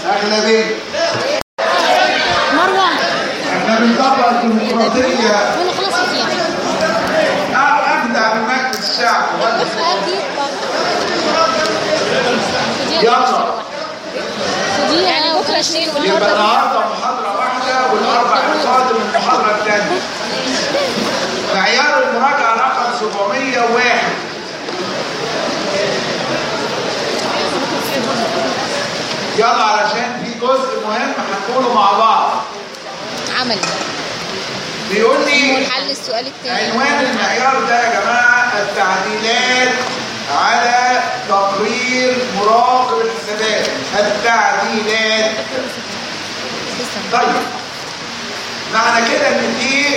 أغلبية. مروة احنا بنطبق الديمقراطية. وانا خلصت يعني. أبدع من مجلس الشعب. يلا. يعني بكرة 20 يبقى النهارده محاضرة واحدة والأربع القادم المحاضرة الثانية. معيار المراجعة رقم 701. يلا علشان في جزء مهم هنقوله مع بعض. عمل بيقول لي حل السؤال الثاني. عنوان المعيار ده يا جماعة التعديلات على تقرير مراقب الحسابات. التعديلات. طيب معنى كده ان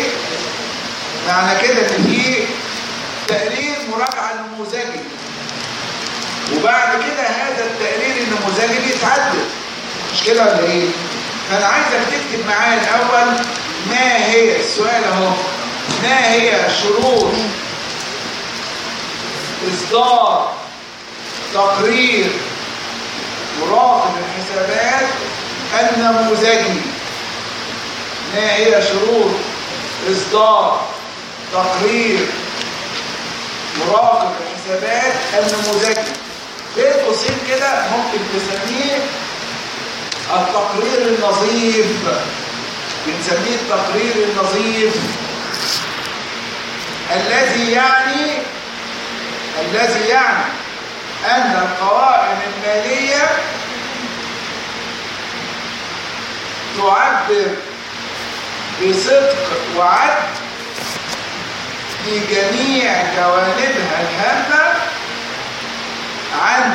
في تقرير مراجعة نموذجي، وبعد كده هذا التقرير النموذجي بيتعدل، مش كده ولا ايه؟ فانا عايزك تكتب معايا الاول ما هي السؤال اهو، ما هي شروط اصدار تقرير مراقب الحسابات النموذجي؟ ما هي شروط اصدار تقرير مراقب الحسابات النموذجي؟ بين قوسين كده ممكن تسميه التقرير النظيف. بنسميه التقرير النظيف الذي يعني أن القوائم المالية تعبر بصدق وعدل في جميع جوانبها الهامة عن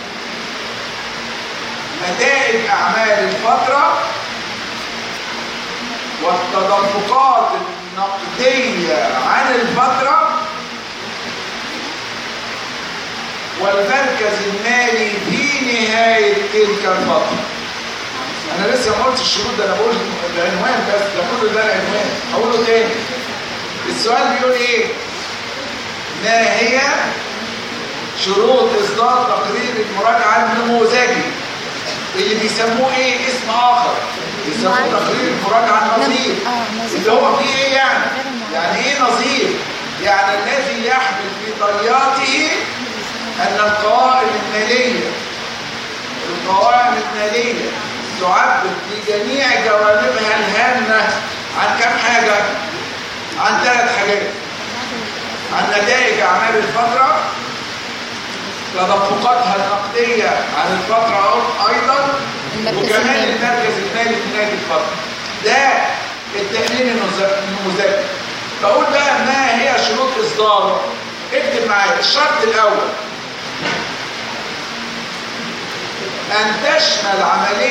نتائج أعمال الفترة والتدفقات النقدية عن الفترة والمركز المالي في نهاية تلك الفترة. أنا لسه ما قلتش الشروط ده، أنا بقول العنوان بس، ده كله ده العنوان. هقوله تاني. السؤال بيقول إيه؟ ما هي شروط إصدار تقرير المراجعة النموذجي اللي بيسموه إيه؟ اسم آخر، بيسموه تقرير المراجعة النظيف. اللي هو فيه إيه يعني؟ يعني إيه نظيف؟ يعني الذي يحمل في طياته أن القوائم المالية تعبر في جميع جوانبها الهامة عن كم حاجة؟ عن 3 حاجات. عن نتائج أعمال الفترة، تدفقاتها النقدية عن الفترة أيضا، وكمان المركز المالي في نهاية الفترة. ده التقرير النموذجي. بقول بقى ما هي شروط إصداره؟ اكتب معايا. الشرط الأول أن تشمل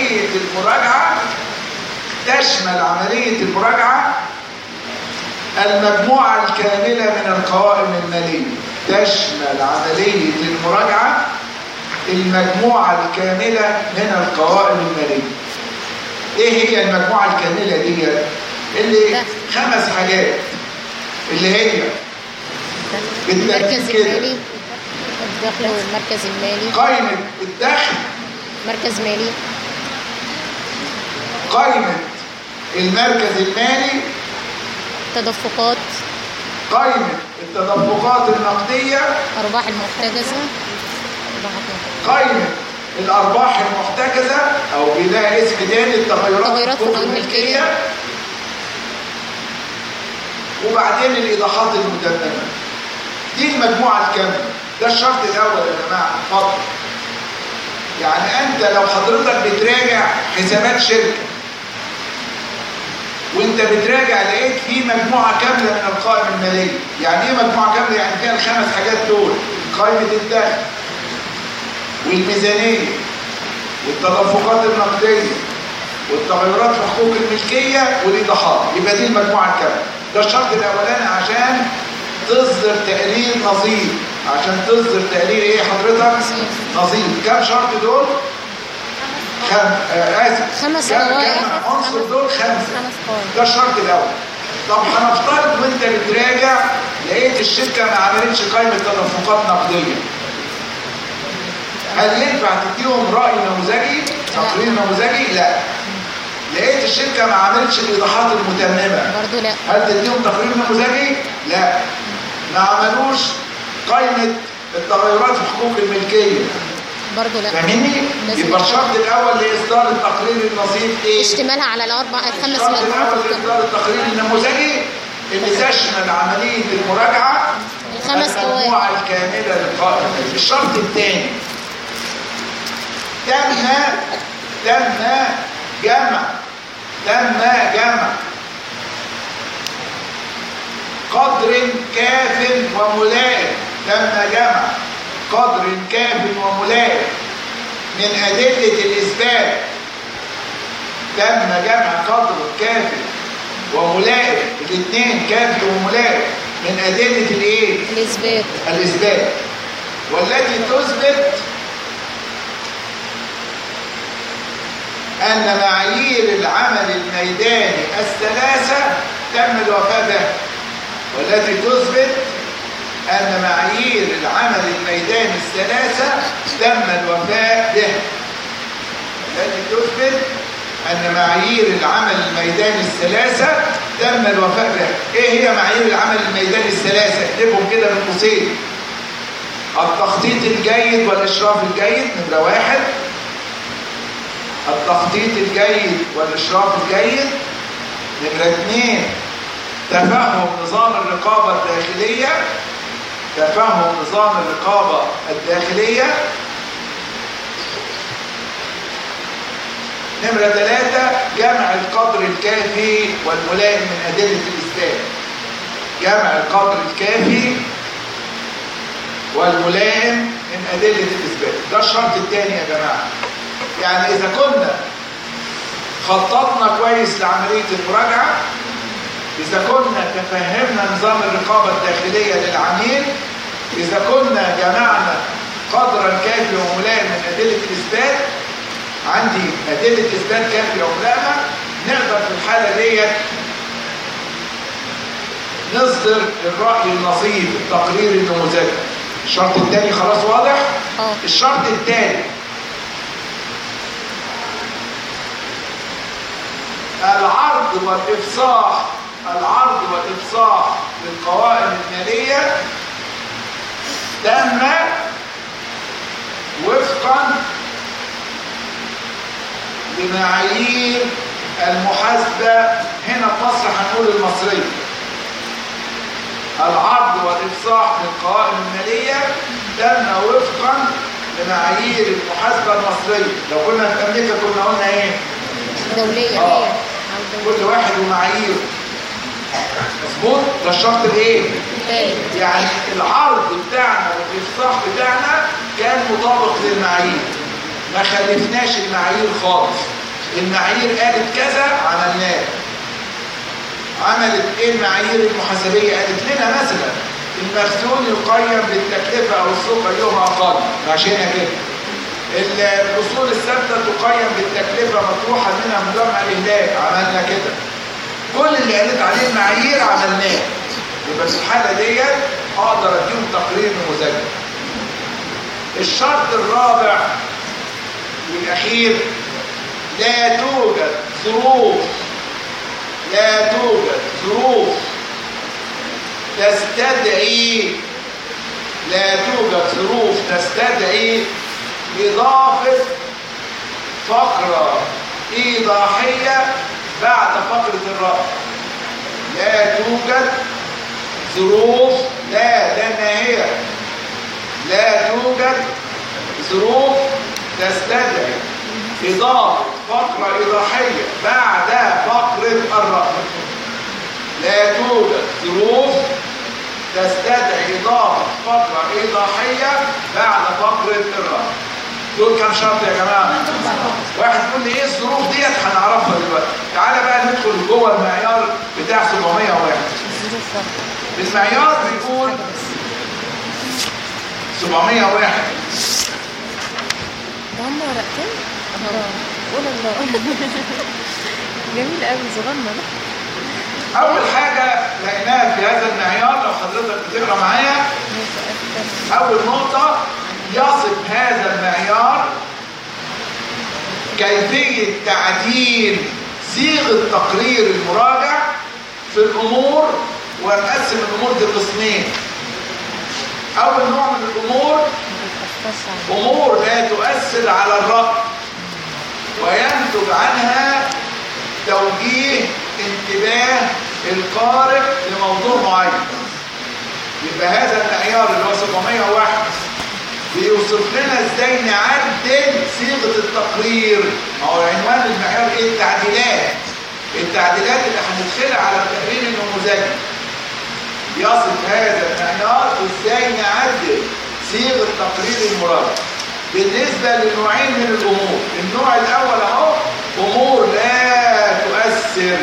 عملية المراجعة المجموعة الكاملة من القوائم المالية. تشمل عملية المراجعة المجموعة الكاملة من القوائم المالية. ايه هي المجموعة الكاملة دي؟ اللي 5 حاجات، اللي هي المركز المالي، الدخل والمركز المالي، قائمة الدخل، مركز مالي، قائمة المركز المالي، تدفقات، قائمة التدفقات النقدية، أرباح المحتجزة، قائمة الأرباح المحتجزة أو بلا اسم تاني التغيرات في الملكية، وبعدين الإيضاحات المدمجة. دي المجموعة الكاملة. ده الشرط الأول يا جماعة. اتفضل. يعني أنت لو حضرتك بتراجع حسابات شركة وانت بتراجع لقيت في مجموعة كاملة من القوائم المالية. يعني ايه مجموعة كاملة؟ يعني فيها ال5 حاجات دول: قائمة الدخل والميزانية والتدفقات النقدية والتغيرات في حقوق الملكية والإيضاحات. يبقى دي المجموعة الكاملة. ده الشرط الأولاني عشان تصدر تقرير نظيف. عشان تصدر تقرير ايه حضرتك؟ نظيف. كم شرط دول؟ 5 قواعد. عنصر دول 5. ده الشرط الاول. طب هنفترض وانت بتراجع لقيت الشركه ما عملتش قائمه تدفقات نقديه، هل ينفع تديهم راي نموذجي؟ تقرير نموذجي؟ لا. لقيت الشركة ما عملتش الإيضاحات المتممة برضو لا. هل تديهم تقرير نموذجي؟ لا. ما عملوش قائمة التغيرات في حقوق الملكية برضو لا. فاهمني؟ يبقى الشرط الأول لإصدار التقرير النصيب إيه؟ اشتمالها على الخمس الشرط مجموعات الأول لإصدار التقرير النموذجي اللي تشمل عملية المراجعة الخمس المجموعة الكاملة للقائمة. الشرط الثاني تم جمع قدر كاف وملائم. تم جمع قدر كاف وملائم من أدلة الإثبات. تم جمع قدر كاف وملائم، الاثنين كاف وملائم، من أدلة الإيه؟ الإثبات. والتي تثبت أن معايير العمل الميداني الثلاثة تم الوفاء بها. والتي تثبت أن معايير العمل الميداني الثلاثة تم الوفاء بها. التي تثبت أن معايير العمل الميداني الثلاثة تم الوفاء بها. إيه هي معايير العمل الميداني الثلاثة؟ اكتبهم كده من قوسين. التخطيط الجيد والإشراف الجيد نمرة 1. التخطيط الجيد والإشراف الجيد نمرة 2. تفهم نظام الرقابة الداخلية. تفهم نظام الرقابة الداخلية. نمرة 3. جمع القدر الكافي والملائم من أدلة الإثبات. جمع القدر الكافي والملائم من أدلة الإثبات. ده الشرط الثاني يا جماعة. يعني إذا كنا خططنا كويس لعملية المراجعة، إذا كنا تفهمنا نظام الرقابة الداخلية للعميل، إذا كنا جمعنا قدرا كافي وملائم من أدلة الإثبات، عندي أدلة إثبات كافية وملائمة، نقدر في الحالة ديت نصدر الرأي النصيب التقرير النموذجي. الشرط الثاني خلاص واضح؟ الشرط الثاني العرض والإفصاح للقوائم المالية تم وفقا لمعايير المحاسبة. هنا في مصر هنقول المصرية. العرض والإفصاح للقوائم المالية تم وفقا لمعايير المحاسبة المصرية. لو كنا في أمريكا كنا قلنا إيه؟ دولية. كل واحد ومعاييره. مظبوط؟ ده الشرط الايه؟ يعني العرض بتاعنا والإفصاح بتاعنا كان مطابق للمعايير. ما خلفناش المعايير خالص. المعايير قالت كذا عملناه. عملت ايه المعايير المحاسبية؟ قالت لنا مثلا المخزون يقيم بالتكلفة او السوق ايهما اقل، ماشينا كده. الأصول الثابتة تقيم بالتكلفة مطروحة منها مجمع الإهلاك، عملنا كده. كل اللي قالت عليه المعايير عملناه. يبقى في الحالة ديت أقدر أديهم تقرير نموذجي. الشرط الرابع والأخير لا توجد ظروف تستدعي إضافة فقرة إيضاحية بعد فقرة الرأي. لا توجد ظروف، لا ناهية، لا توجد ظروف تستدعي إضافة فقرة إيضاحية بعد فقرة الرأي. لا توجد ظروف تستدعي إضافة فقرة إيضاحية بعد فقرة الرأي. دول كام شرط يا جماعة؟ واحد يقول لي إيه الظروف ديت؟ هنعرفها دلوقتي. تعالى بقى ندخل جوه المعيار بتاع 701. المعيار بيقول 701 هم ورقتين؟ قول الله. جميل قوي صغنن. أول حاجة لقيناها في هذا المعيار، لو حضرتك بتقرا معايا، أول نقطة يصف هذا المعيار كيفية تعديل صيغة تقرير المراجع في الأمور، ونقسم الأمور دي قسمين. أول نوع من الأمور أمور لا تؤثر على الرأي وينتج عنها توجيه انتباه القارئ لموضوع معين. يبقى هذا المعيار اللي هو 701 بيوصف لنا ازاي نعدل صيغه التقرير. ما هو عنوان المعيار ايه؟ التعديلات. التعديلات اللي هندخلها على التقرير النموذجي. يصف هذا المعيار ازاي نعدل صيغه تقرير المراجع بالنسبه لنوعين من الامور. النوع الاول اهو امور لا تؤثر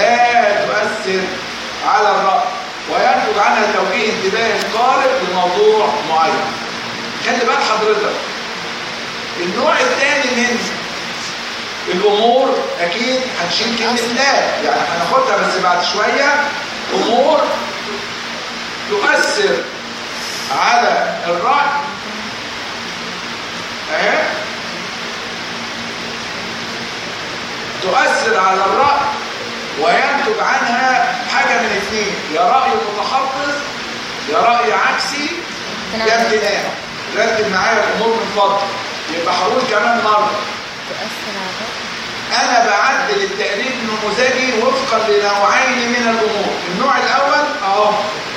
على الرأي وينتج عنها توجيه انتباه القارئ لموضوع معين. خلي بال حضرتك، النوع الثاني من الامور اكيد هنشيل كلمه لا، يعني هناخدها بس بعد شويه. امور تؤثر على الرأي تؤثر على الرأي وينتج عنها حاجة من اثنين، يا رأي متحفظ يا رأي عكسي يا امتناع. رتب معايا الأمور من فضل. يبقى هقول كمان مرة تؤثر على الرأي. أنا بعدل التقرير النموذجي وفقا لنوعين من الأمور. النوع الأول أهو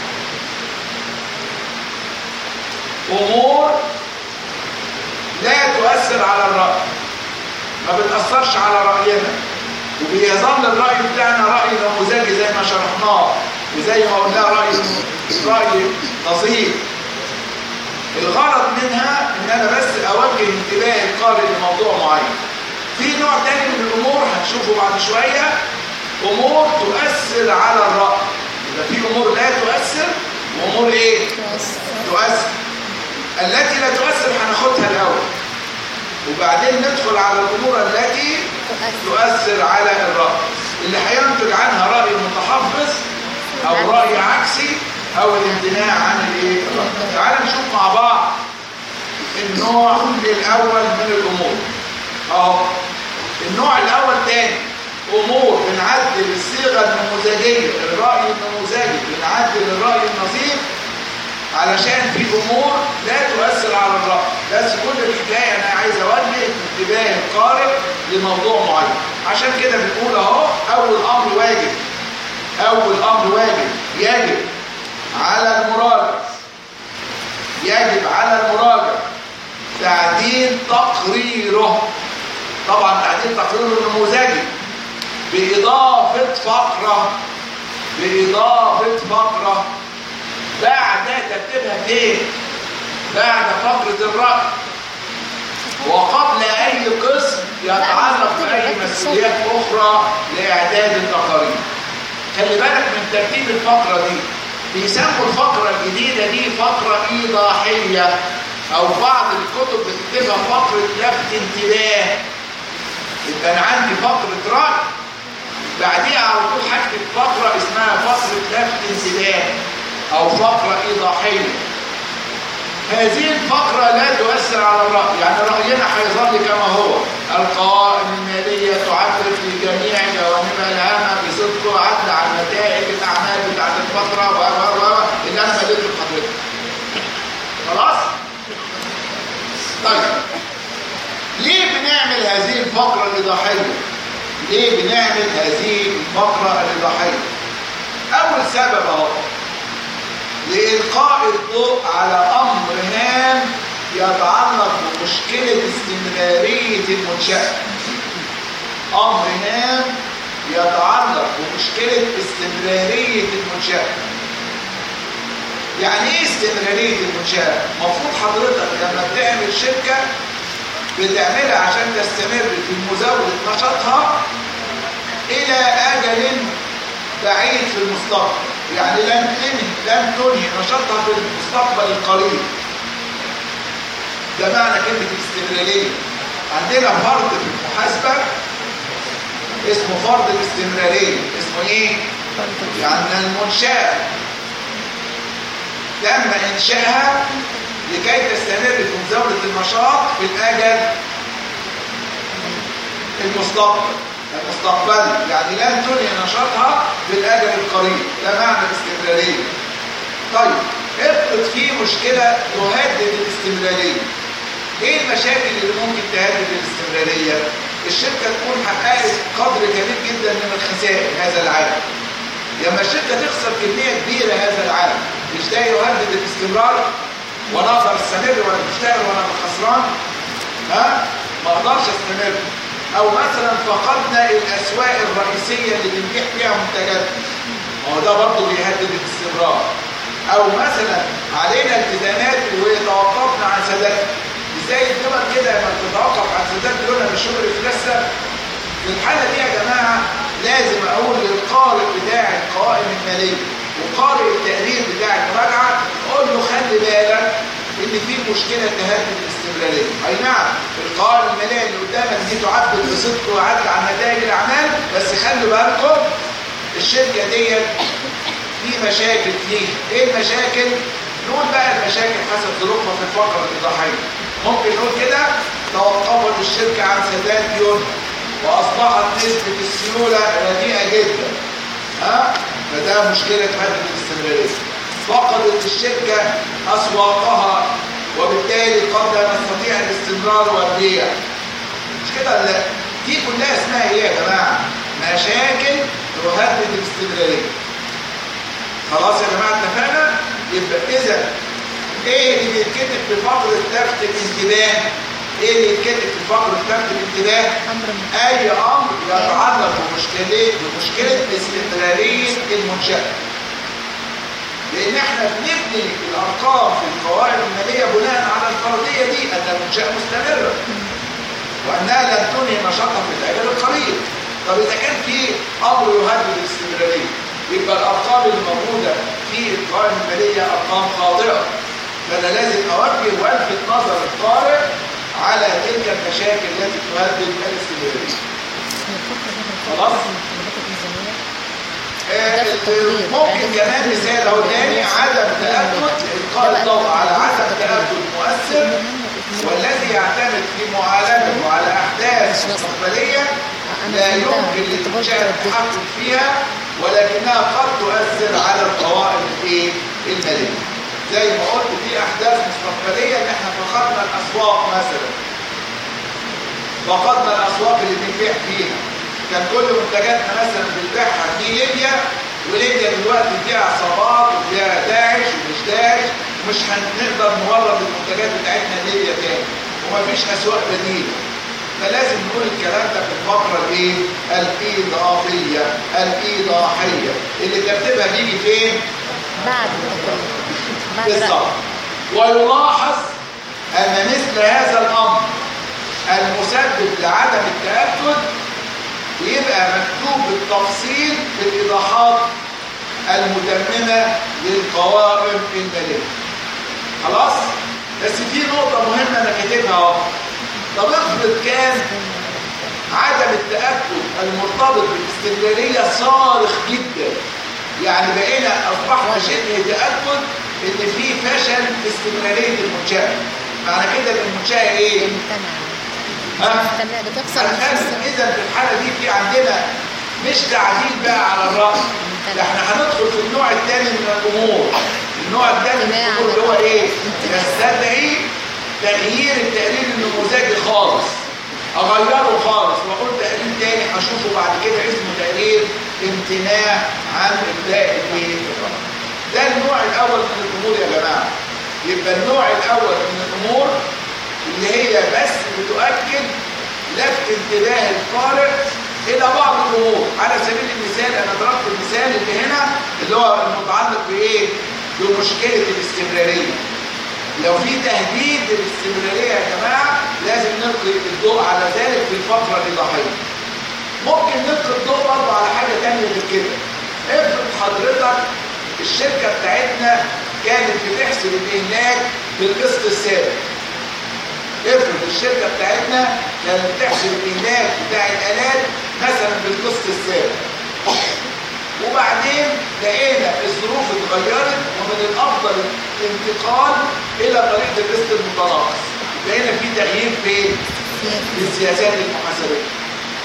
أمور لا تؤثر على الرأي، ما بتأثرش على رأينا وبيظل الرأي بتاعنا رأي نموذجي زي ما شرحناه وزي ما قلنا رأي نظيف. الغرض منها ان انا بس اوجه انتباه القارئ لموضوع معين. في نوع تاني من الامور هنشوفه بعد شوية، امور تؤثر على الرأي. يبقى في امور لا تؤثر وامور ايه؟ تؤثر. التي لا تؤثر هناخدها الاول وبعدين ندخل على الامور التي تؤثر على الرأي اللي هينتج عنها رأي متحفظ او رأي عكسي او الامتناع عن الايه؟ الرأي. تعال نشوف مع بعض النوع الاول من الامور اهو. النوع الاول تاني امور بنعدل الصيغه النموذجيه، الرأي النموذجي بنعدل الرأي النظيف علشان في امور لا تؤثر على الرأي. بس كل الحكايه انا عايز اوجه انتباه القارئ لموضوع معين. عشان كده بنقول اهو اول امر واجب يجب على المراجع تعديل تقريره. طبعا تعديل تقريره النموذجي بإضافة فقرة بعد تكتبها فين؟ بعد فقرة الرأي وقبل أي قسم يتعلق بأي مسؤوليات أخرى لإعداد التقارير. خلي بالك من ترتيب الفقرة دي. بيسموا الفقرة الجديدة دي فقرة إيضاحية أو بعض الكتب بتكتبها فقرة لفت انتباه. يبقى أنا عندي فقرة رأي بعديها على طول هكتب فقرة اسمها فقرة لفت انتباه أو فقرة إيضاحية. هذه الفقرة لا تؤثر على الرأي، يعني رأينا هيظل كما هو. القوائم المالية تعبر في جميع جوانبها الهامة بصدق وعدل عن نتائج الأعمال بتاعت الفترة اللي أنا مديته لحضرتك. خلاص؟ طيب ليه بنعمل هذه الفقرة الإيضاحية؟ أول سبب أهو لإلقاء الضوء على أمر هام يتعلق بمشكلة استمرارية المنشأة. يعني ايه استمرارية المنشأة؟ المفروض حضرتك لما بتعمل شركة بتعملها عشان تستمر في مزاولة نشاطها إلى أجل بعيد في المستقبل. يعني لن تنهي نشاطها في المستقبل القريب. ده معنى كلمة الاستمرارية. عندنا فرض في المحاسبة اسمه فرض الاستمرارية. اسمه ايه؟ يعني المنشأة تم إنشائها لكي تستمر في مزاولة النشاط في الأجل المستقبل يعني لن تنهي نشاطها بالاجل القريب، ده معنى الاستمراريه. طيب افرض في مشكله تهدد الاستمراريه. ايه المشاكل اللي ممكن تهدد الاستمراريه؟ الشركه تكون حققت قدر كبير جدا من الخسائر هذا العام. لما الشركه تخسر كميه كبيره هذا العام، مش ده يهدد الاستمرار؟ وانا اقدر استمر وانا بشتغل وانا خسران؟ ما اقدرش استمر. او مثلا فقدنا الاسواق الرئيسيه اللي بنبيع فيها منتجاتنا، هو ده برضه بيهدد الاستمرار. او مثلا علينا التزامات وتوقفنا عن سدادها. ازاي الدول كده لما بتتوقف عن سداد ديونها بالشهر الفلسه؟ في الحاله دي يا جماعه لازم اقول للقارئ بتاع القوائم الماليه وقارئ التقرير بتاع المراجعه، اقول له خلي بالك ان في مشكله تهدد الاستمراريه. اي نعم القوائم الماليه اللي قدامك دي تعبر بصدق وعدل عن نتائج الاعمال، بس خلوا بالكم الشركه ديت في مشاكل فيها. ايه المشاكل؟ نقول بقى المشاكل حسب ظروفها في الفقره الايضاحيه. ممكن نقول كده: توقفت الشركه عن سداد ديونها واصبحت نسبه السيوله رديئه جدا. فده مشكله تهدد الاستمراريه. فقدت الشركه اسواقها وبالتالي قد لا نستطيع الاستمرار والبيع. مش كده؟ لا، دي كلها اسمها ايه يا جماعه؟ مشاكل تهدد الاستمراريه. خلاص يا جماعه اتفقنا؟ يبقى اذا ايه اللي بيتكتب في فقره لفت الانتباه؟ ايه اللي يتكتب في فقره لفت الانتباه؟ اي امر يتعلق بمشكله استمراريه المنشاه. لان احنا بنبني الارقام في القوائم الماليه بناء على الفرضيه دي ان المنشاه مستمره وانها لن تنهي نشاطها في الاجل القريب. طب اذا كان في امر يهدد الاستمراريه، يبقى الارقام اللي موجوده في القوائم الماليه ارقام خاطئه. فانا لازم اوجه والفت نظر القارئ على تلك المشاكل التي تهدد الاستمراريه. خلاص؟ ممكن كمان مثال اهو تاني: عدم تاكد القاء الضوء على عدم تاكد مؤثر والذي يعتمد في معالجته على احداث مستقبليه لا يمكن للمنشاه التحكم فيها ولكنها قد تؤثر على القوائم الماليه. زي ما قلت في احداث مستقبليه ان احنا فقدنا الاسواق مثلا، فقدنا الاسواق اللي بنبيع فيها. كان كل منتجاتنا مثلا بنبيعها في ليبيا، وليبيا دلوقتي فيها عصابات وفيها داعش ومش داعش، ومش هنقدر نورد المنتجات بتاعتنا ليبيا تاني، ومفيش اسواق بديله. فلازم نقول الكلام ده في الفقره الايضاحيه اللي ترتيبها بيجي فين؟ بعد بالظبط. ويلاحظ ان مثل هذا الامر المسبب لعدم التاكد يبقى مكتوب بالتفصيل في الايضاحات المتممه للقوائم الماليه. خلاص؟ بس في نقطه مهمه انا كاتبها اهو. طب افرض كان عدم التاكد المرتبط بالاستمراريه صارخ جدا، يعني بقينا اصبحنا شبه تاكد ان في فشل في استمراريه المنشاه. معنى كده ان المنشاه ايه؟ بتخسر. اذا في الحاله دي في عندنا مش تعديل بقى على الراي، ده احنا هندخل في النوع الثاني من الامور. النوع الثاني من الامور اللي هو ايه؟ يستدعي تغيير التقرير النموذجي خالص، اغيره خالص واقول تقرير تاني هشوفه بعد كده اسمه تقرير امتناع عن ابداء الغلط. ده النوع الاول من الامور يا جماعه. يبقى النوع الاول من الامور اللي هي بس بتؤكد لفت انتباه القارئ الى بعض الامور. على سبيل المثال انا ضربت المثال اللي هنا اللي هو المتعلق بايه؟ بمشكله الاستمراريه. لو في تهديد للاستمراريه يا جماعه لازم نلقي الضوء على ذلك في الفقره الايضاحيه. ممكن نلقي الضوء برضه على حاجه ثانيه غير كده. افرض حضرتك الشركه بتاعتنا كانت بتحسب الاهلاك بالقسط السابق. افرض الشركه بتاعتنا كانت بتحسب الاهلاك بتاع الالات مثلا بالقسط السابق، وبعدين لقينا الظروف اتغيرت ومن الافضل الانتقال الى طريقه القسط المتناقص. لقينا في تغيير في السياسات المحاسبيه.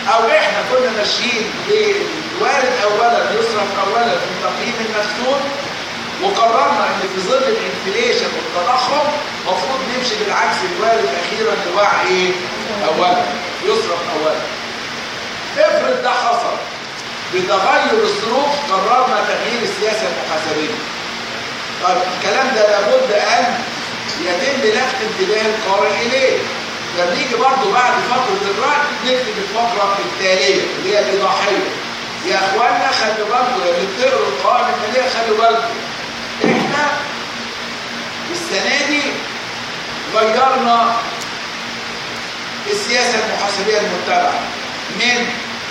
او احنا كنا ماشيين بالوارد اولا يصرف اولا في تقييم المدفون، وقررنا ان في ظل الانفليشن والتضخم المفروض نمشي بالعكس الوارد اخيرا لوعي ايه؟ اولا يصرف اولا. افرض ده حصل بتغير الظروف، قررنا تغيير السياسه المحاسبيه. طيب الكلام ده لابد ان يتم لفت انتباه القارئ اليه. فبنيجي برضه بعد فقره الرأي نكتب الفقره التاليه اللي هي الايضاحيه. يا اخوانا خلوا بالكم يا اللي بتقروا القوائم الماليه، خلوا بالكم احنا السنه دي غيرنا السياسه المحاسبيه المتبعه من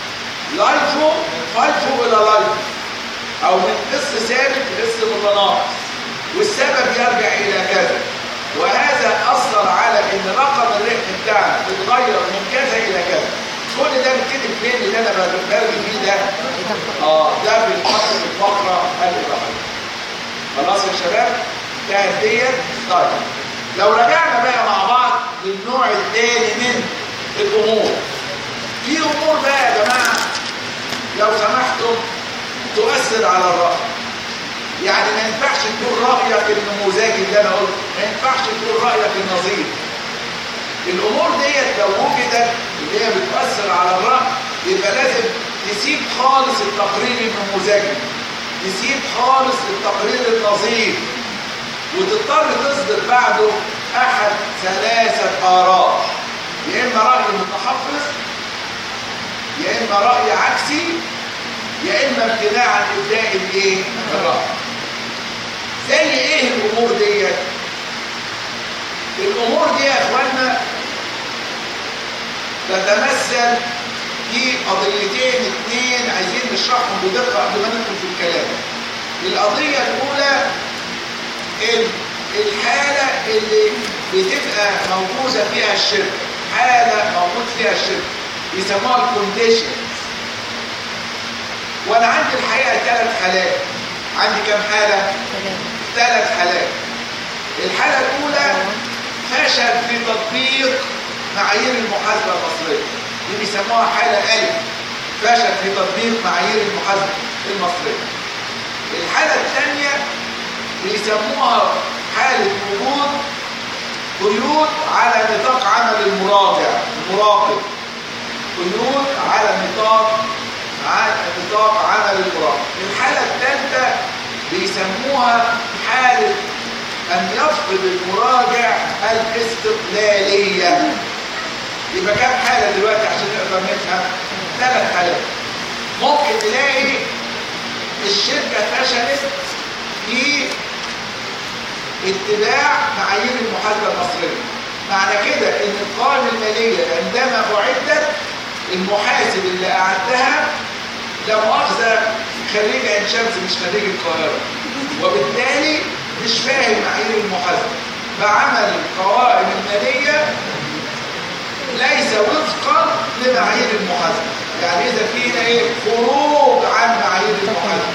فايفو الى لايفو، او من قسط ثابت لقسط متناقص، والسبب يرجع الى كذا، وهذا اثر على ان رقم الربح بتاعنا اتغير من كذا الى كذا. كل ده بيتكتب فين اللي انا برمي فيه ده؟ ده بيتحط في الفقره الاضافيه. خلاص يا شباب؟ انتهت ديت. طيب لو رجعنا بقى مع بعض للنوع الثاني من الامور، في امور بقى يا جماعه لو سمحتم تؤثر على الرأي. يعني ما ينفعش تقول رأيك النموذجي اللي انا قلته، ما ينفعش تقول رأيك النظير. الامور ديت لو وجدت اللي هي بتؤثر على الرأي يبقى لازم تسيب خالص التقرير النموذجي، تسيب خالص التقرير النظير، وتضطر تصدر بعده احد ثلاثة آراء، يا اما رأي متحفظ، يا اما رأي عكسي، يا اما امتناع عن ابداء الايه؟ الرأي. زي ايه الامور ديت؟ الامور دي يا اخوانا تتمثل في قضيتين اثنين عايزين نشرحهم بدقه قبل ما ندخل في الكلام. القضيه الاولى الحاله اللي بتبقى موجوده فيها الشركه، حاله موجود فيها الشركه بيسموها الكونديشن. وانا عندي الحقيقه 3 حالات. عندي كم حاله؟ 3 حالات. الحاله الاولى فشل في تطبيق معايير المحاسبه المصريه، دي بيسموها حاله الف، فشل في تطبيق معايير المحاسبه المصريه. الحاله الثانيه بيسموها حاله وجود قيود على نطاق عمل المراقب، قيود على نطاق عمل المراقب. الحاله الثالثه بيسموها حاله أن يفقد المراجع الاستقلالية. يبقى كام حالة دلوقتي عشان نقدر نفهم؟ 3 حالات. ممكن تلاقي الشركة فشلت في اتباع معايير المحاسبة المصرية. معنى كده إن القوائم المالية عندما أعدت المحاسب اللي أعدها لا مؤاخذة خريج عين شمس مش خريج القاهرة، وبالتالي مش فاهم معايير المحاسبه، فعمل القوائم الماليه ليس وفقا لمعايير المحاسبه. يعني اذا فينا ايه؟ خروج عن معايير المحاسبه،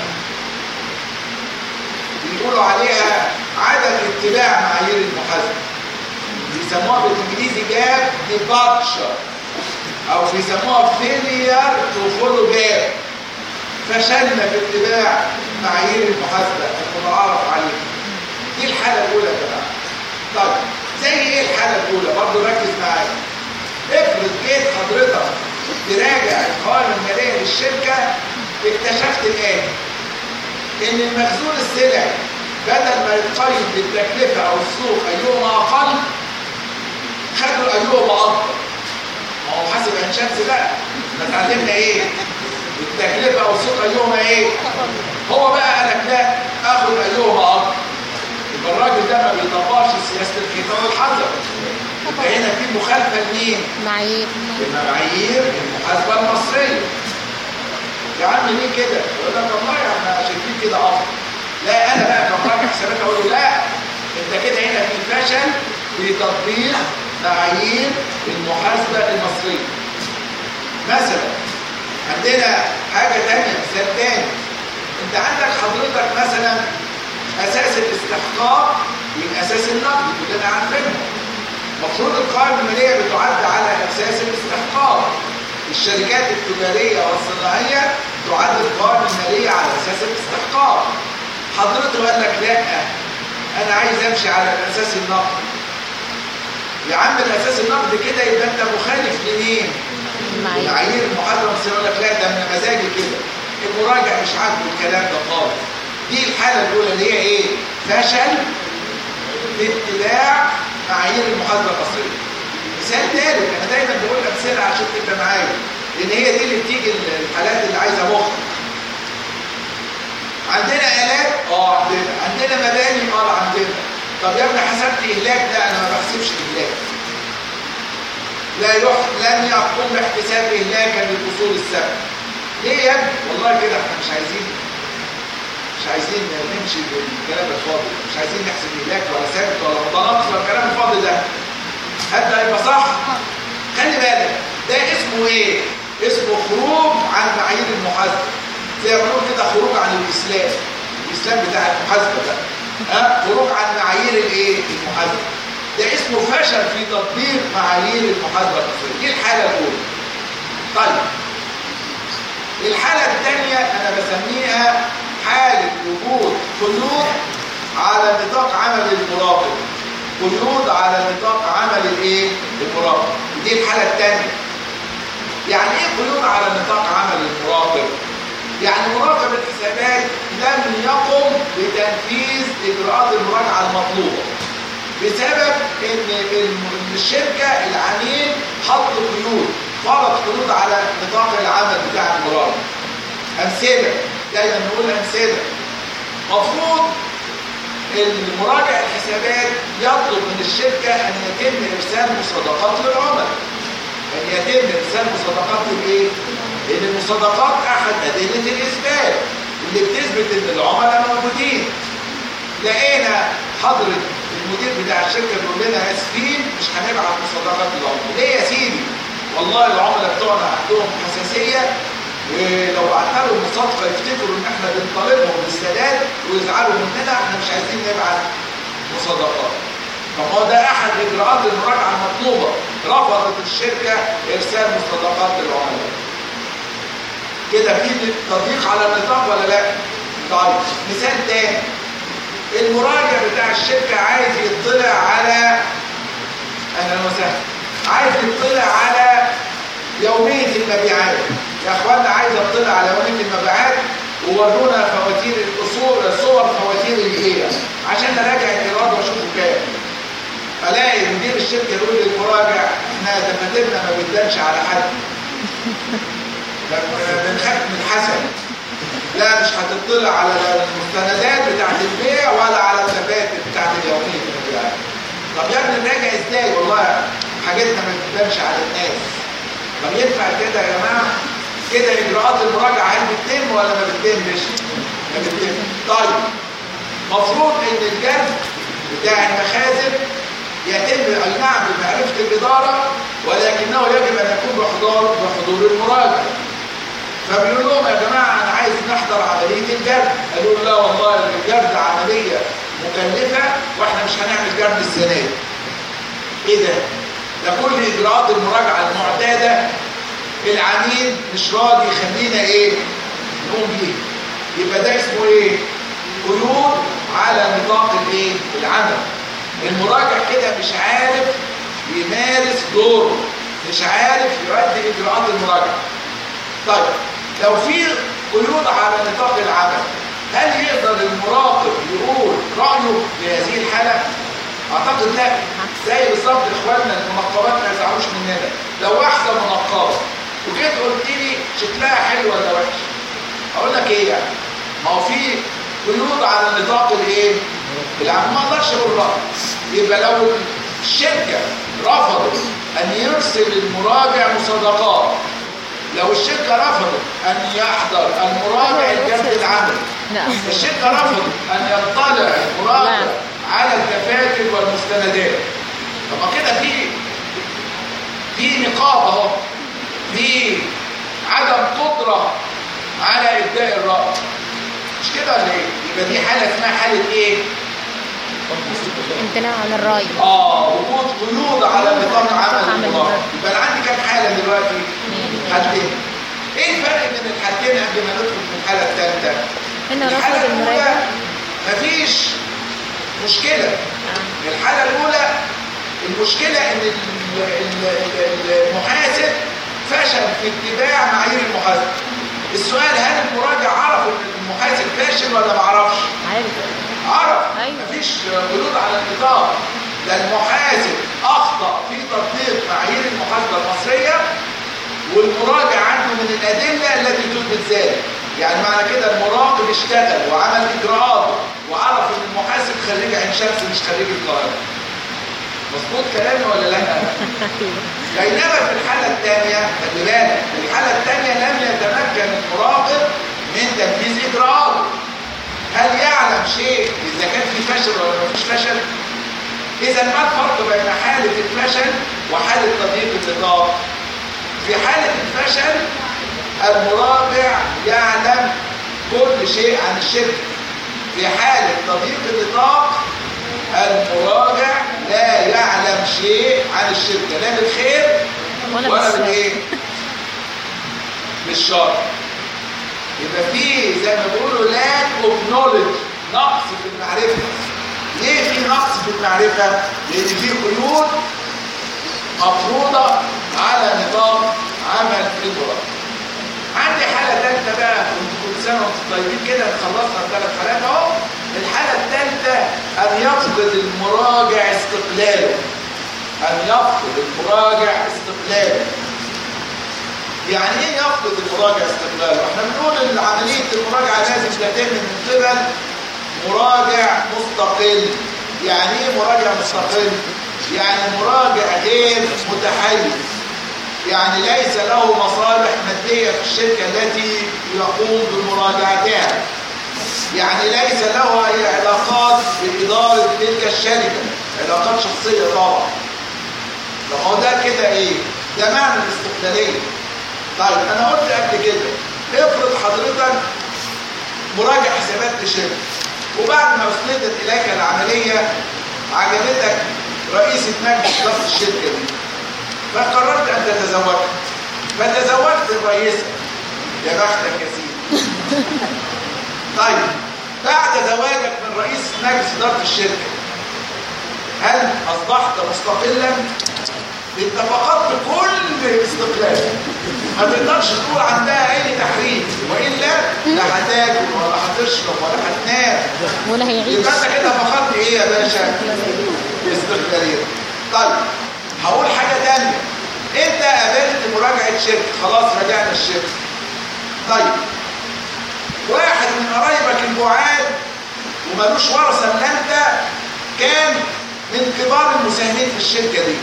بيقولوا عليها عدم اتباع معايير المحاسبه، بيسموها بالانجليزي جاب ديبارتشر، او بيسموها فيلير تو فولو جاب. فشلنا في اتباع معايير المحاسبه المتعارف عليها. دي الحالة الأولى يا جماعة. طيب زي إيه الحالة الأولى؟ برضه ركز معايا. افرض جيت حضرتك تراجع القوائم المالية للشركة اكتشفت الآتي: إن المخزون السلعي بدل ما يتقيم بالتكلفة أو السوق أيهما أقل، خدوا أيهما أكبر. ما هو حاسب عين شمس بقى، ما اتعلمنا إيه؟ التكلفة أو السوق أيهما إيه؟ هو بقى قال لك لا، آخد أيهما أكبر. الراجل ده ما بيطبقش سياسه الحيطان والحذر. يبقى هنا في مخالفه لمين؟ معايير المحاسبه المصريه. يا عم ليه كده؟ يقول لك والله احنا شايفين كده افضل. لا انا بقى كمراجع حسابات اقول له لا، انت كده هنا في فشل في تطبيق معايير المحاسبه المصريه. مثلا عندنا حاجه ثانيه، مثال ثاني. انت عندك حضرتك مثلا اساس الاستحقاق من اساس النقد، كلنا عارفينه. المفروض القوائم الماليه بتعد على اساس الاستحقاق. الشركات التجارية والصناعية تعد القوائم المالية على أساس الاستحقاق. حضرته قال لك لا، أنا عايز أمشي على الأساس النقدي. يا عم الأساس النقدي كده يبقى أنت مخالف لمين؟ معايير المحاسبة. بس يقول لك لا، ده من مزاجي كده. المراجع مش عاجبه الكلام ده خالص. دي الحالة الأولى اللي هي إيه؟ فشل في اتباع معايير المحاسبة المصرية. مثال ثالث، أنا دايما بقول أمثلة عشان تبقى معايا، لأن هي دي اللي بتيجي الحالات اللي عايزة مخ. عندنا آلات؟ عندنا مباني؟ عندنا. طب يا ابني حسبت إهلاك؟ لا، أنا ما بحسبش إهلاك. لن يقوم باحتساب إهلاكا للأصول السابقة. ليه يا ابني؟ والله كده احنا مش عايزين نمشي بالكلام الفاضي، مش عايزين نحسب إهلاك ولا ثابت ولا متناقص ولا الكلام الفاضي ده. هذا يبقى صح؟ خلي بالك، ده اسمه ايه؟ اسمه خروج عن معايير المحاسبة. زي ما بنقول كده خروج عن الإسلام بتاع المحاسبة ده. خروج عن معايير الايه؟ المحاسبة. ده اسمه فشل في تطبيق معايير المحاسبة المصرية. دي الحالة الأولى. طيب، الحالة الثانية أنا بسميها حالة وجود قيود على نطاق عمل المراقب. قيود على نطاق عمل الايه؟ المراقب. دي الحالة الثانية. يعني ايه قيود على نطاق عمل المراقب؟ يعني مراقب الحسابات لم يقم بتنفيذ اجراءات المراجعة المطلوبة بسبب ان الشركة العميل حط قيود، فرض قيود على نطاق العمل بتاع المراقب. امثلة، دايما نقول امثلة. مفروض المراجع الحسابات يطلب من الشركة أن يتم إرسال مصادقات للعملاء. أن يتم إرسال مصادقات لإيه؟ لأن المصادقات أحد أدلة الإثبات اللي بتثبت إن العملاء موجودين. لقينا حضرة المدير بتاع الشركة بيقول لنا آسفين مش هنبعت مصادقات للعملاء. ليه يا سيدي؟ والله العملاء بتوعنا عندهم حساسية، ولو بعتنا لهم مصادقه يفتكروا ان احنا بنطالبهم بالسداد ويزعلوا مننا، احنا مش عايزين نبعت مصادقات. طب هو ده احد اجراءات المراجعه المطلوبه، رفضت الشركه ارسال مصادقات للعملاء. كده في تضييق على النطاق ولا لا؟ طيب، مثال تاني. المراجع بتاع الشركه عايز يطلع على عايز يطلع على يوميه المبيعات. يا اخوانا عايز اطلع على يوميه المبيعات وورونا فواتير صور فواتير الايه عشان نراجع الايراد واشوفه كام. الاقي مدير الشركه يقول للمراجع احنا دفاترنا ما بتبانش على حد، بنخاف من الحسن. لا، مش هتطلع على المستندات بتاعت البيع ولا على الدفاتر بتاعت اليوميه المبيعات. طب يا ابني نراجع ازاي؟ والله حاجتنا ما بتبانش على الناس. طب ينفع كده يا جماعه؟ كده اجراءات المراجعه هل بتتم ولا ما بتتمش؟ ما بتتم. طيب، مفروض ان الجرد بتاع المخازن يتم اي نعم بمعرفه الاداره، ولكنه يجب ان يكون بحضور المراجع. فبيقول لهم يا جماعه انا عايز نحضر عمليه الجرد. قالوا لا والله الجرد عمليه مكلفه واحنا مش هنعمل جرد السنه دي. ايه ده؟ ده كل اجراءات المراجعه المعتاده العميل مش راضي يخلينا ايه؟ نقوم بيه. يبقى ده اسمه ايه؟ قيود على نطاق الايه؟ العمل. المراجع كده مش عارف يمارس دوره، مش عارف يؤدي اجراءات المراجعه. طيب، لو في قيود على نطاق العمل، هل يقدر المراقب يقول رايه في هذه الحاله؟ اعتقد لا. زي بالظبط اخواننا المنقبات ما يزعلوش مننا. لو واحده منقبه وجيت قلت لي شكلها حلو ولا وحش، اقول لك ايه يعني؟ ما هو في قيود على نطاق الايه؟ العمل، ما اقدرش اقول رايي. يبقى لو الشركه رفضت ان يرسل المراجع مصادقات، لو الشركه رفضت ان يحضر المراجع الجرد العملي، الشركه رفضت ان يطلع المراجع على الدفاتر والمستندات، طب كده في نقاب اهو، في عدم قدره على ابداء الراي، مش كده ولا ايه؟ يبقى دي حاله اسمها حاله ايه؟ امتناع عن الراي. وجود قيود على نطاق عمل المراقب. يبقى انا عندي كام حاله دلوقتي؟ حالتين. ايه الفرق بين الحالتين قبل ما ندخل في الحاله الثالثه؟ هنا الحاله رفض الاولى المراجعة. مفيش مشكله. الحاله الاولى المشكله ان المحاسب فشل في اتباع معايير المحاسبه. السؤال هل المراجع عرف ان المحاسب فاشل ولا ما عرفش؟ عرف. أيوة. مفيش غلوط على النطاق. ده المحاسب اخطا في تطبيق معايير المحاسبه المصريه، والمراجع عنده من الادله التي تثبت ذلك. يعني معنى كده المراقب اشتغل وعمل اجراءات وعرف ان المحاسب خريج عين شمس مش خريج القاهره. مظبوط كلامي ولا لا؟ بينما في الحاله الثانيه خلي بالك، في الحاله الثانيه لم يتمكن المراقب من تنفيذ اجراءاته. هل يعلم شيء اذا كان في فشل ولا ما فيش فشل؟ اذا ما الفرق بين حاله الفشل وحاله تضييق النطاق؟ في حاله الفشل المراجع يعلم كل شيء عن الشركه. في حاله تضييق النطاق المراجع لا يعلم شيء عن الشركه، لا بالخير ولا بالايه؟ بالشر. يبقى في زي ما بيقولوا lack of knowledge، نقص في المعرفه. ليه في نقص في المعرفه؟ لان في قيود مفروضه على نظام عمل المراقب. عندي حاله ثالثه بقى، كل سنه وانتم طيبين كده، خلصنا الثلاث حالات اهو. الحاله الثالثه ان يفقد المراجع استقلاله. ان يفقد المراجع استقلاله. يعني ايه يفقد المراجع استقلاله؟ احنا بنقول ان عمليه المراجعه لازم تتم من قبل مراجع مستقل. يعني ايه مراجع مستقل؟ يعني مراجع غير متحيز، يعني ليس له مصالح ماديه في الشركه التي يقوم بمراجعتها، يعني ليس له اي علاقات باداره تلك الشركه، علاقات شخصيه طبعا. طب هو ده كده ايه؟ ده معنى الاستقلاليه. طيب انا قلت قبل كده، افرض حضرتك مراجع حسابات لشركه، وبعد ما اسندت اليك العمليه عجبتك رئيسة مجلس إدارة الشركه دي، فقررت ان تتزوجها، فتزوجت الرئيسه. يا بختك يا سيدي. طيب بعد زواجك من رئيس مجلس إدارة الشركه، هل اصبحت مستقلا؟ انت فقدت كل استقلال، ما تقدرش تقول عندها اي تحريم، والا لا هتاكل ولا هتشرب ولا هتنام ولا هيعيش. يبقى انت كده فقدت ايه يا باشا؟ استقلاليه. طيب هقول حاجه ثانيه، انت قابلت مراجعه شركه، خلاص راجعنا الشركه. طيب واحد من قرايبك البعاد ومالوش ورثه الا انت كان من كبار المساهمين في الشركه دي،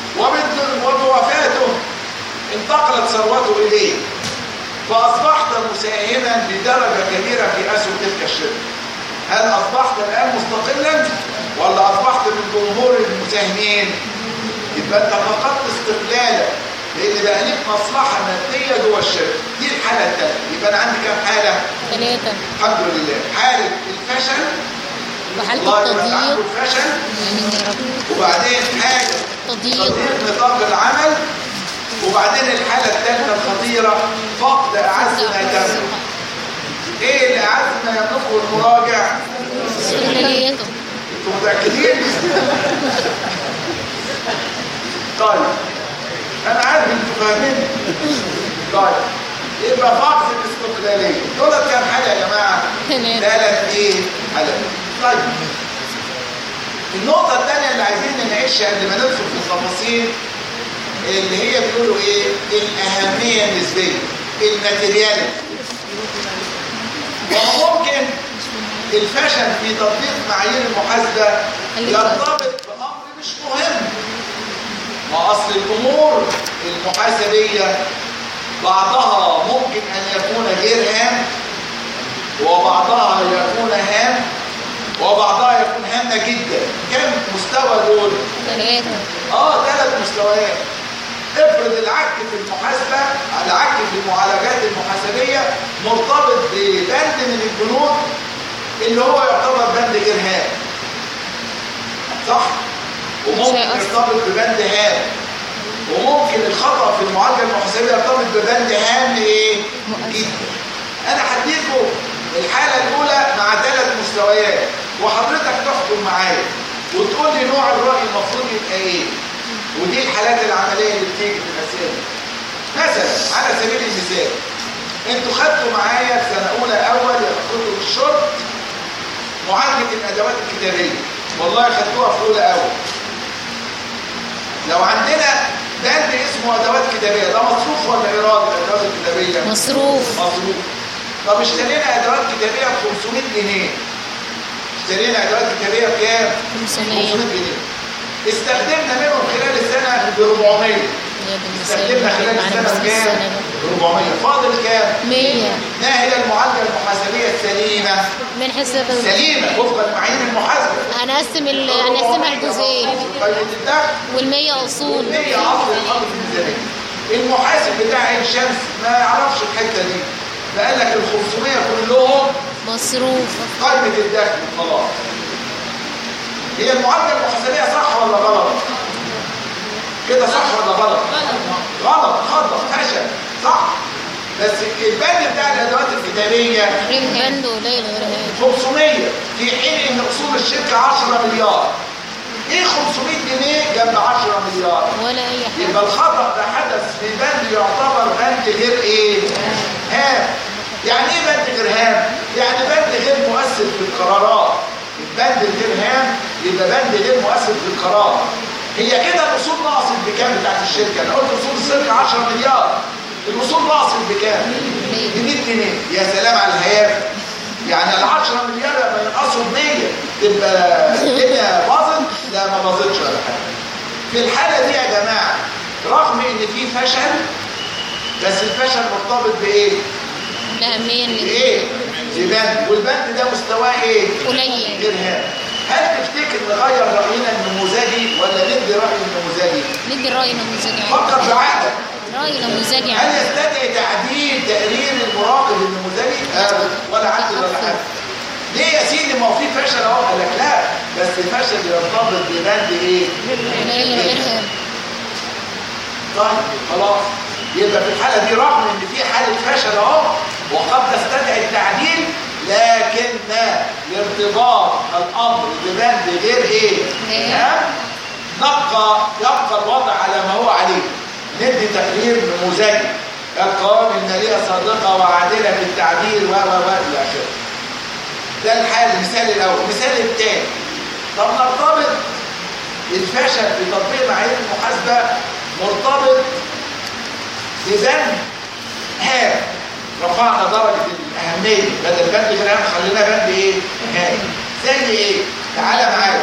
وبوفاته انتقلت ثروته اليه، فاصبحت مساهما بدرجه كبيره في اسهم تلك الشركه. هل اصبحت الان مستقلا ولا اصبحت من جمهور المساهمين؟ يبقى انت فقدت استقلالك، لان بقى ليك مصلحه ماديه جوه الشركه. دي الحاله الثالثه. يبقى انا عندي كام حاله؟ 3. الحمد لله. حاله الفشل وحالة التضييق، الفشل، وبعدين حاجه تضييق نطاق العمل، وبعدين الحاله الثالثه الخطيره فقد اعز ما تملك. ايه اللي اعز ما يملكه المراجع؟ استقلاليته. انتوا متاكدين؟ طيب انا عارف انتوا فاهمين. طيب يبقى فقد الاستقلاليه. دول كام حاجه يا جماعه؟ 3 ايه حالات. طيب النقطه الثانيه اللي عايزين نناقشها قبل ما ندخل في التفاصيل، اللي هي بيقولوا ايه؟ الاهميه النسبيه، الماتيرياليتي. وممكن الفشل في تطبيق معايير المحاسبه يرتبط بامر مش مهم. ما اصل الامور المحاسبيه بعضها ممكن ان يكون غير هام، وبعضها يكون هام، وبعضها يكون هامه جدا. كم مستوى دول؟ 3. 3 مستويات. افرض العك في المحاسبه، العك في المعالجات المحاسبيه مرتبط ببند من البنود اللي هو يعتبر بند غير هام، صح؟ وممكن يرتبط ببند هام، وممكن الخطأ في المعادلة المحاسبية يرتبط ببند هام ايه؟ جدا. انا هديكم الحالة الاولى مع 3 مستويات وحضرتك تحكم معايا وتقول لي نوع الرأي المفروض يبقى ايه. ودي الحالات العملية اللي بتيجي في الأسئلة. مثلا على سبيل المثال انتوا خدتوا معايا في سنة اولى اول يا كتب الشرط معالجة الادوات الكتابية، والله خدتوها في اولى اول. لو عندنا بند اسمه ادوات كتابية، ده مصروف ولا ايراد الادوات الكتابية؟ مصروف. مصروف. طب اشترينا ادوات كتابية ب 500 جنيه. اشترينا ادوات كتابية بكام؟ 500 جنيه. استخدمنا منهم خلال السنة ب 400. استخدمنا خلال السنة بكام؟ 400. فاضل كام؟ 100. ما هي المعادلة المحاسبية السليمة؟ من حساب سليمة وفقا لمعايير المحاسبة. هنقسمها لجزئين. قيمة الدخل وال100 اصول. وال100 اصل الارض الميزانية. المحاسب بتاع عين شمس ما يعرفش الحتة دي، فقال لك ال 500 كلهم مصروف. قيمة الدخل خلاص. هي المعادلة المحاسبية صح ولا غلط؟ كده صح ولا غلط؟ غلط، خطأ، فشل، صح؟ بس البند بتاع الادوات الكتابية بند قليل غير هذا 500 في حين ان اصول الشركة 10 مليار. ايه 500 جنيه جنب 10 مليار؟ ولا اي حاجة. يبقى الخطأ ده حدث في بند يعتبر بند غير ايه؟ هام. يعني ايه بند غير هام؟ يعني بند غير مؤثر في القرارات. البند الغير هام يبقى بند غير مؤثر في القرار. هي كده الاصول ناقصت بكام بتاعت الشركه؟ انا قلت اصول الشركه 10 مليار، الاصول ناقصت بكام؟ ب 100 جنيه. يا سلام على الهيافه. يعني ال 10 مليار لما ينقصوا ب 100 تبقى الدنيا باظت؟ لا ما باظتش ولا حاجه. في الحاله دي يا جماعه رغم ان في فشل، بس الفشل مرتبط بايه؟ الأهمية ايه؟ ببند، والبند ده مستواه ايه؟ قليل. غير هام. هل تفتكر نغير رأينا النموذجي ولا ندي رأي النموذجي؟ ندي الرأي النموذجي. فكر في عقلك. رأي نموذجي. هل يستدعي تعديل تقرير المراقب النموذجي؟ ولا عدل ولا حاجة. ليه يا سيدي؟ ما هو في فشل اهو. قال لك لا، بس الفشل يرتبط ببند ايه؟ قليل غير هام. طيب خلاص. يبقى في الحالة دي رغم ان في حالة فشل اهو وقد تستدعي التعديل، لكن لارتباط الامر ببند غير ايه؟ يبقى الوضع على ما هو عليه. ندي تقرير نموذجي القوائم الماليه صادقه وعادله في التعبير و الى اخره. ده الحال المثال الاول. المثال الثاني، طب نرتبط الفشل في تطبيق معايير المحاسبه مرتبط ببند هام. رفعنا درجة الأهمية، بدل بند غير هام خلينا بند إيه؟ هام. زي إيه؟ تعالى معايا.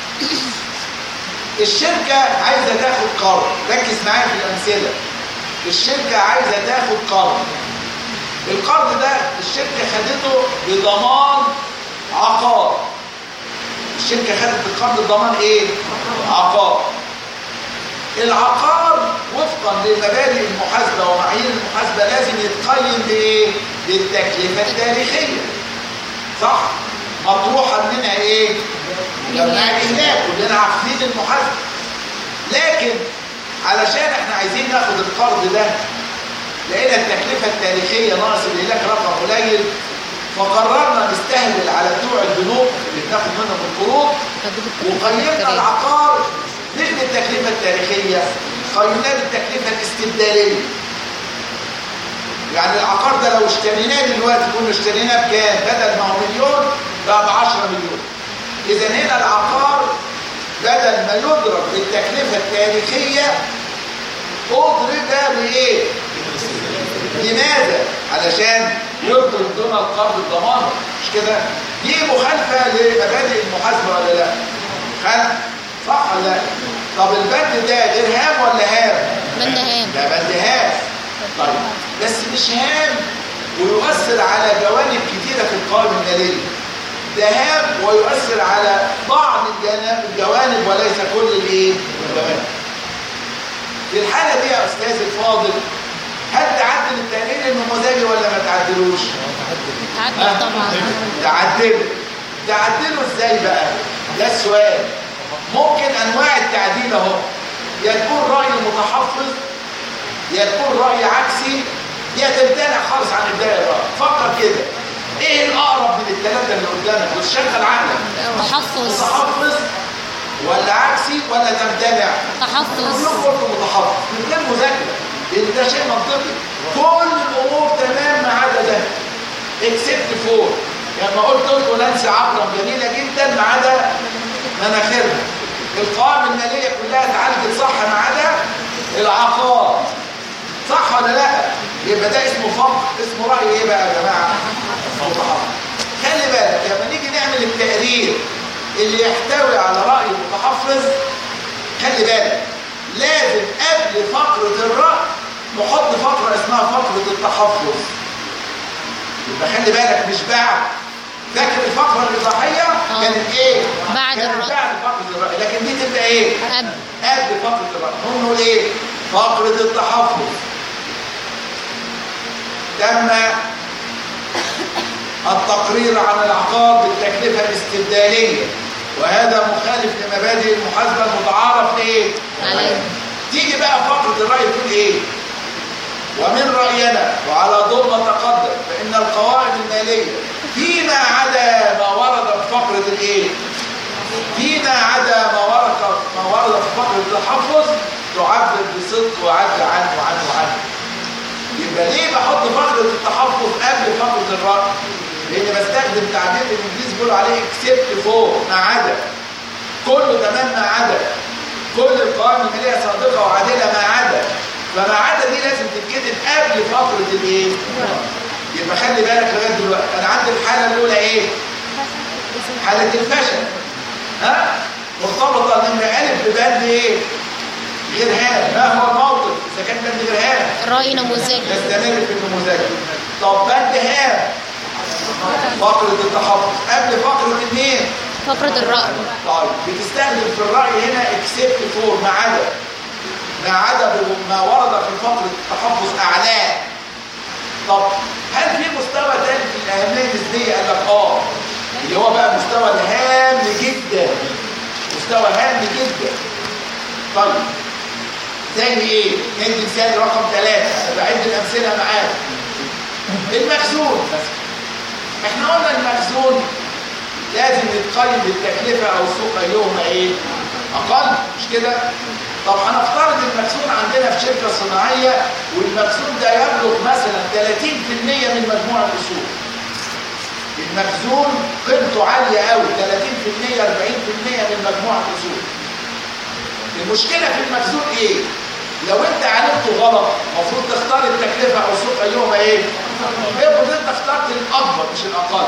الشركة عايزة تاخد قرض، ركز معايا في الأمثلة. الشركة عايزة تاخد قرض. القرض ده الشركة خدته بضمان عقار. الشركة خدت القرض بضمان إيه؟ عقار. العقار وفقا لمبادئ المحاسبه ومعايير المحاسبه لازم يتقيم بايه؟ بالتكلفه التاريخيه. صح؟ مطروحه منها ايه؟ مبنى الاهلاك. كلنا عارفين المحاسبه. لكن علشان احنا عايزين ناخد القرض ده لقينا التكلفه التاريخيه ناقص الاهلاك رقم قليل، فقررنا نستهبل على بتوع البنوك اللي بناخد منهم القروض وقيمنا العقار مش بالتكلفة التاريخية، قيمناه بالتكلفة الاستبدالية. يعني العقار ده لو اشتريناه دلوقتي كنا اشتريناه بكام؟ بدل ما هو مليون بقى ب 10 مليون. إذا هنا العقار بدل ما يضرب بالتكلفة التاريخية أضرب بإيه؟ لماذا؟ علشان يضرب دون القرض الضمان. مش كده؟ دي مخالفة لمبادئ المحاسبة ولا لا؟ خالفة. صح ولا لا؟ طب البند ده غير هام ولا هام؟ بند هام. ده بند هام. طيب بس مش هام ويؤثر على جوانب كتيرة في القوائم المالية. ده هام ويؤثر على بعض الجوانب وليس كل الايه؟ الجوانب. في الحالة دي يا أستاذ الفاضل هل تعدل التقرير النموذجي ولا ما تعدلوش؟ تعدل طبعا. تعدله ازاي بقى؟ ده السؤال. ممكن انواع التعديل اهو. يا تكون رأي متحفظ يا تكون رأي عكسي يا تمتنع خالص عن الباقي بقى. فكر كده، ايه الأقرب من الثلاثة اللي قدامك وتشغل عقلك؟ تحفظ. متحفظ ولا عكسي ولا تمتنع؟ تحفظ. كلهم برضه متحفظ من غير مذاكرة، لأن ده شيء منطقي. كل الأمور تمام ما عدا ده اكسبت فور. لما قلت لكم نانسي عجرم جميلة جدا ما عدا مناخيرها. القوائم المالية كلها اتعالجت صح ما عدا العقار. صح ولا لا؟ يبقى ده اسمه فقر، اسمه رأي ايه بقى يا جماعة؟ متحفظ. خلي بالك لما نيجي نعمل التقرير اللي يحتوي على رأي متحفظ، خلي بالك لازم قبل فقرة الرأي نحط فقرة اسمها فقرة التحفظ. يبقى خلي بالك مش بعد. فاكر الفقرة الإضافية كانت ايه؟ بعد كانت الرأي. بعد فقرة الرأي، لكن دي تبقى ايه؟ قبل فقرة الرأي. نقول ايه؟ فقرة التحفظ. تم التقرير عن العقار بالتكلفة الاستبدالية، وهذا مخالف لمبادئ المحاسبة المتعارف ايه؟ عليه. تيجي بقى فقرة الرأي تقول ايه؟ ومن رأينا وعلى ضوء ما تقدم فإن القواعد المالية فيما عدا ما ورد في فقرة الايه؟ فيما عدا ما ورد في فقرة التحفظ تعبر بصدق وعدل عنه. يبقى ليه بحط فقرة التحفظ قبل فقرة الرأي؟ لأن بستخدم تعبير الإنجليزي بيقولوا عليه except for، ما عدا. كله تمام ما عدا. كل القوائم المالية صادقة وعادلة ما عدا. فما عدا دي لازم تتكتب قبل فقرة الايه؟ يبقى خلي بالك لغاية دلوقتي أنا عندي الحالة الأولى إيه؟ حالة الفشل. ها؟ مرتبطة نمرة ألف ببند إيه؟ غير هام. ما هو الموقف إذا كان بند غير هام؟ رأي نموذجي. نستمر في النموذج. طب بند هام فقرة التحفظ قبل فقرة الاثنين فقرة الرأي. طيب بتستخدم في الرأي هنا اكسبت فور ما عدا ما ورد في فقرة التحفظ أعلاه. طب هل في مستوى تاني في الأهمية النسبية؟ قال لك اللي هو بقى مستوى الهام جدا. مستوى هام جدا. طيب ثاني ايه؟ ندي مثال رقم 3. بعد الأمثلة معاك. المخزون مثلا. احنا قلنا المخزون لازم يتقيم بالتكلفة او السوق ايهما ايه؟ اقل، مش كده؟ طب هنفترض المخزون عندنا في شركة صناعية والمخزون ده يبلغ مثلا 30% من مجموع الاصول. المخزون قيمته عالية قوي، 30% 40% من مجموع الاصول. المشكلة في المخزون ايه؟ لو انت عالجته غلط المفروض تختار التكلفة او السوق ايهما ايه؟ افرض انت اخترت الاكبر مش الاقل.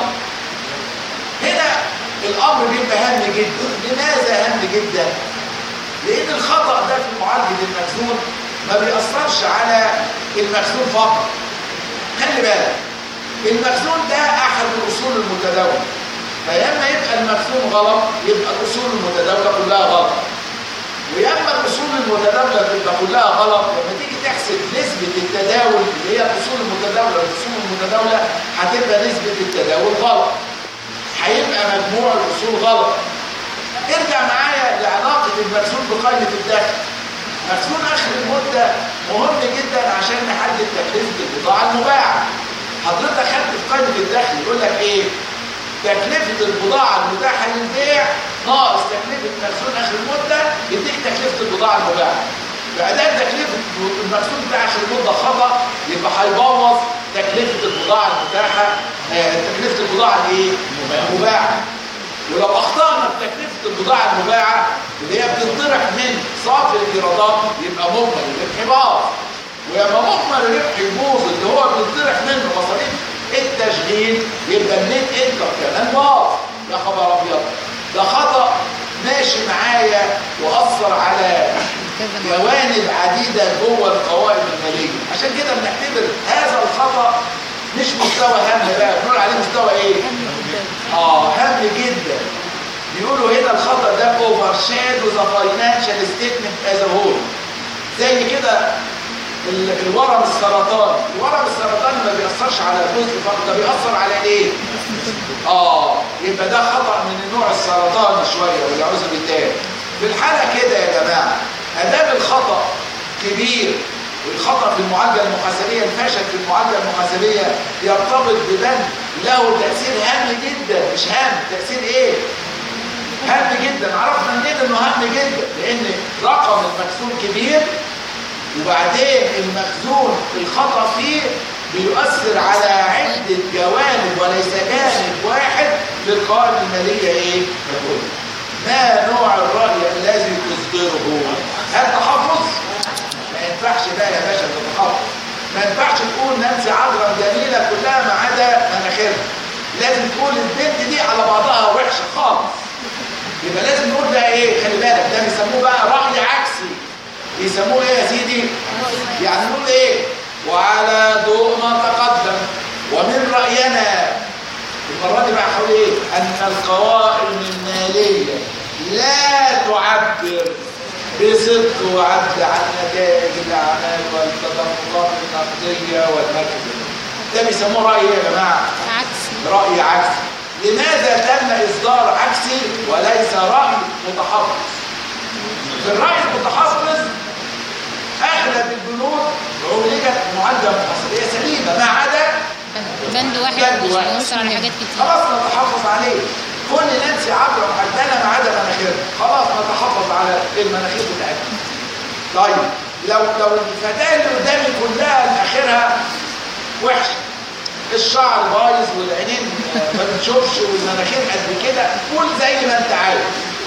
هنا الامر بيبقى هام جدا. لماذا هام جدا؟ لان الخطأ ده في معالجة المخزون ما بيأثرش على المخزون فقط. خلي بالك المخزون ده احد الاصول المتداولة، فلما يبقى المخزون غلط يبقى الاصول المتداولة كلها غلط، ويما الاصول المتداولة تبقى كلها غلط لما تيجي تحسب نسبة التداول اللي هي الاصول المتداولة والاصول المتداولة هتبقى نسبة التداول غلط، هيبقى مجموع الاصول غلط. ارجع معايا لعلاقة المخزون بقائمة الدخل. مخزون اخر المدة مهم جدا عشان نحدد تكلفة البضاعة المباعة. حضرتك خدت في قائمة الدخل يقول لك ايه؟ تكلفة البضاعة المتاحة للبيع ناقص تكلفة مخزون آخر المدة يديك تكلفة البضاعة المباعة. فأداء تكلفة المخزون بتاع آخر المدة خطأ يبقى هيبوظ تكلفة البضاعة المتاحة، تكلفة البضاعة الايه؟ المباعة. ولو أخطأنا في تكلفة البضاعة المباعة اللي هي بتنطرح من صافي الإيرادات يبقى مجمل الربح باظ. ولما مجمل الربح يبوظ اللي هو بينطرح منه مصاريف التشغيل يبقى النت انكم كمان باظ. يا خبر ابيض، ده خطأ ماشي معايا واثر على جوانب عديده جوه القوائم الماليه. عشان كده بنعتبر هذا الخطأ مش مستوى هام بقى، بنقول عليه مستوى ايه؟ هام جدا. بيقولوا هنا الخطأ ده اوفر شادو ذا فاينانشال ستيتمنت از ا هول. زي كده الورم السرطاني. الورم السرطاني ما بيأثرش على الجزء فقط، ده بيأثر على ايه؟ يبقى ده خطأ من النوع السرطاني شوية والعياذ بالله. في الحالة كده يا جماعة ادام الخطا كبير، والخطا في المعادله المحاسبيه، الفشل في المعادله المحاسبيه يرتبط ببند له تاثير هام جدا، مش هام، تاثير ايه؟ هام جدا. عرفنا منين انه هام جدا؟ لان رقم المخزون كبير، وبعدين المخزون الخطا فيه بيؤثر على عده جوانب وليس جانب واحد للقوائم الماليه ايه؟ ككل. ما نوع الراي الذي تصدره؟ هل تحفظ؟ ما ينفعش بقى يا باشا تتحفظ. ما ينفعش تقول نانسي عجرم جميله كلها ما عدا مناخيرها. لازم تقول البنت دي على بعضها وحشه خالص. يبقى لازم نقول بقى ايه؟ خلي بالك، ده بيسموه بقى راي عكسي. بيسموه ايه يا سيدي؟ يعني نقول ايه؟ وعلى ضوء ما تقدم ومن راينا المره دي بقى حول ايه؟ ان القوائم الماليه لا تعبر بصدق وعدل عن نتائج الاعمال والتدفقات النقديه والمركز. ده بيسموه راي ايه يا جماعه؟ عكسي. راي عكسي. لماذا تم اصدار عكسي وليس راي متحفظ؟ في الراي المتحفظ اغلب البنود عولجت معادله محاسبيه سليمه ما عدا بند واحد مش بينصر على حاجات كتير. خلاص نتحفظ عليه. كل نانسي عجرم عندنا ما عدا مناخيرها، خلاص نتحفظ على المناخير بتاعتنا. طيب لو الفتاه اللي قدامي كلها اخرها وحشه، الشعر بايظ والعينين ما بتشوفش والمناخير قد كده، قول زي ما انت عايز.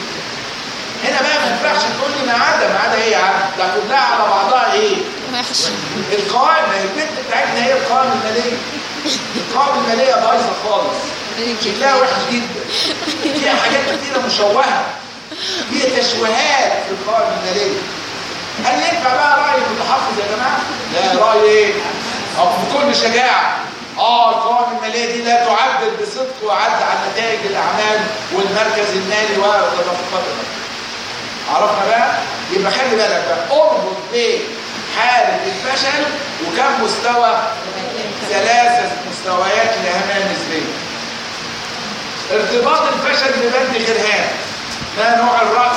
هنا بقى ما ينفعش تقول لي ما عدا ايه يا عم؟ ده كلها على بعضها ايه؟ وحش. القوائم، ما هي البنت بتاعتنا هي القوائم الماليه. القوائم الماليه بايظه خالص، شكلها وحش جدا، فيها حاجات كتيره مشوهه، فيها تشويهات في القوائم الماليه. هل ينفع بقى راي متحفظ يا جماعه؟ لا، راي ايه؟ بكل شجاعه. القوائم الماليه دي لا تعبر بصدق وعدل عن نتائج الاعمال والمركز المالي والتدفقات. عرفنا بقى؟ يبقى خلي بالك بقى، اربط بين حاله الفشل وكم مستوى؟ 3 مستويات الاهميه النسبيه. ارتباط الفشل ببند خرهان. ما نوع الرأي؟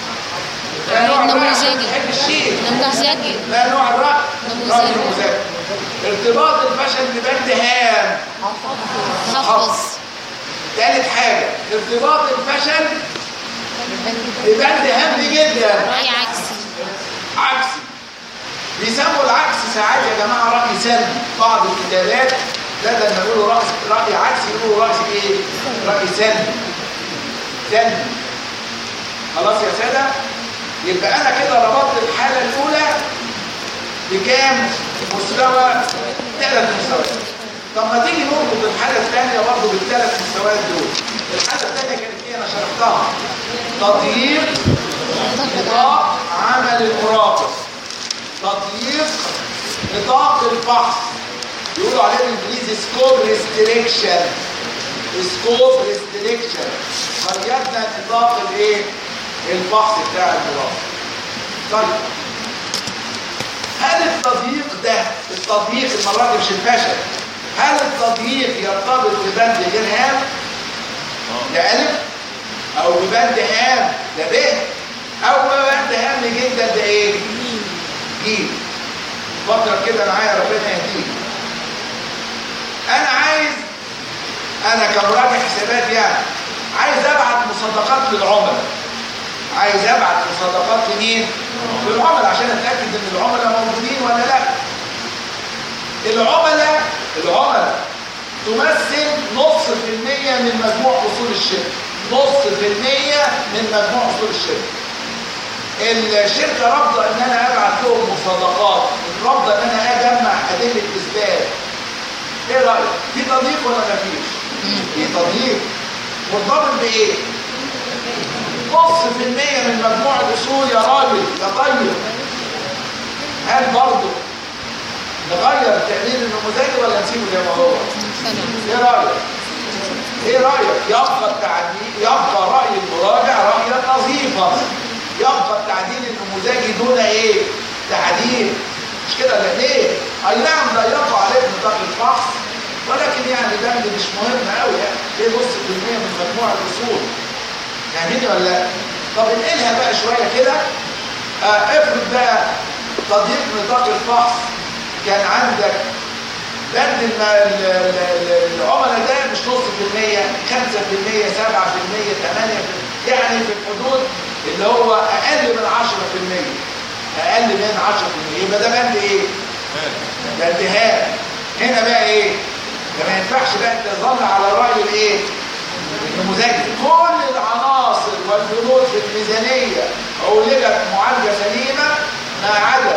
ما نوع الرأي؟ تحب الشيء؟ نموذجي. ما نوع الرأي؟ نموذجي. نموذجي. ارتباط الفشل ببند هام. حفظ. ثالث حاجة، ارتباط الفشل ببند هام جدا. رأي عكسي. عكسي. بيسموا العكس ساعات يا جماعة رأي سلبي. بعض الكتابات بدل ما يقولوا رأي عكسي يقولوا رأي ايه؟ رأي سلبي. سلبي. خلاص يا سادة؟ يبقى أنا كده ربطت الحالة الأولى بكام مستوى؟ 3 مستويات. طب ما تيجي نربط الحالة الثانية برضه بال3 مستويات دول. الحالة الثانية كانت ايه؟ أنا شرحتها. تضييق نطاق عمل المراقب. تضييق نطاق الفحص. يقولوا عليه بالانجليزي سكوب ريستريكشن. سكوب ريستريكشن. قيدنا نطاق الايه؟ الفحص بتاع المراقب. طيب هل التضييق ده، التضييق المرة دي مش الفشل، هل التضييق يرتبط ببند غير هام؟ ده ألف، أو ببند هام ده ب، أو ببند هام جدا ده إيه؟ جيم. فكر كده معايا ربنا يهديك. أنا كمراجع حسابات يعني عايز أبعت مصادقات للعملاء. عايز أبعت مصادقات لمين؟ للعملاء عشان أتأكد إن العملاء موجودين ولا لا. العملاء تمثل 0.5% من مجموع أصول الشركة. 0.5% من مجموع أصول الشركة. الشركة رافضة إن أنا أبعت لهم مصادقات، رافضة إن أنا أجمع أدلة إثبات. إيه رأيك؟ في تضييق ولا مفيش؟ في تضييق. مرتبط بإيه؟ 0.5% من مجموع الأصول يا راجل يا طيب. هل برضه نغير التقرير النموذجي ولا نسيبه زي ما هو؟ ايه رايك؟ يبقى راي المراجع رايا نظيفا. يبقى التعديل النموذجي دون ايه؟ تعديل. مش كده لا ليه؟ اي نعم ده يقع عليه نطاق الفحص، ولكن يعني ده مش مهم قوي يعني. ايه 0.5% من مجموع الاصول؟ فاهميني ولا لا؟ طب انقلها بقى شويه كده افرض بقى تضييق نطاق الفحص، كان عندك بند العملاء ده مش نص في المية، 5%، 7%، 8%، يعني في الحدود اللي هو أقل من 10%، أقل من 10%، يبقى ده بند إيه؟ بند هام. هنا بقى إيه؟ ده ما ينفعش بقى تظل على رأي الإيه؟ المزكي. كل العناصر والبنود في الميزانية عولجت معالجة سليمة ما عدا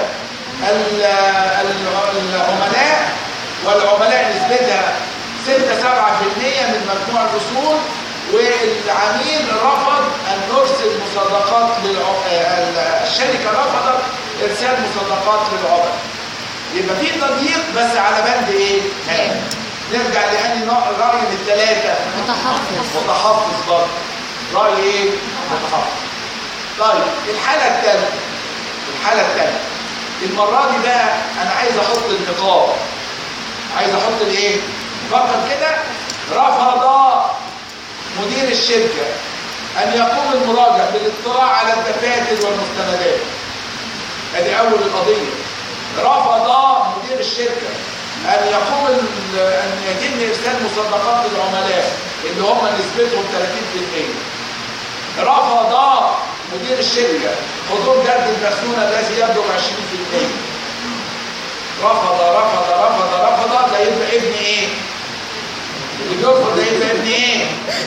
العملاء، والعملاء نسبتها 6-7% من مجموع الأصول، والعميل رفض أن يرسل مصادقات الشركة رفضت إرسال مصادقات للعملاء. يبقى في تضييق بس على بند إيه؟ نرجع لأني رأي من الثلاثة متحفظ برضه. رأي إيه؟ متحفظ. طيب الحالة الثالثة المرة دي بقى أنا عايز أحط النقاط، عايز أحط الإيه؟ فقط كده. رفض مدير الشركة أن يقوم المراجع بالاطلاع على الدفاتر والمستندات. هذه أول القضية. رفض مدير الشركة أن يتم إرسال مصدقات للعملاء اللي هم نسبتهم 30%. رفض مدير الشركة حضور جرد المخزون الذي يبلغ 20%. رفض. ده يبقى ابن ايه؟ اللي بيرفض ده يبقى ابن ايه؟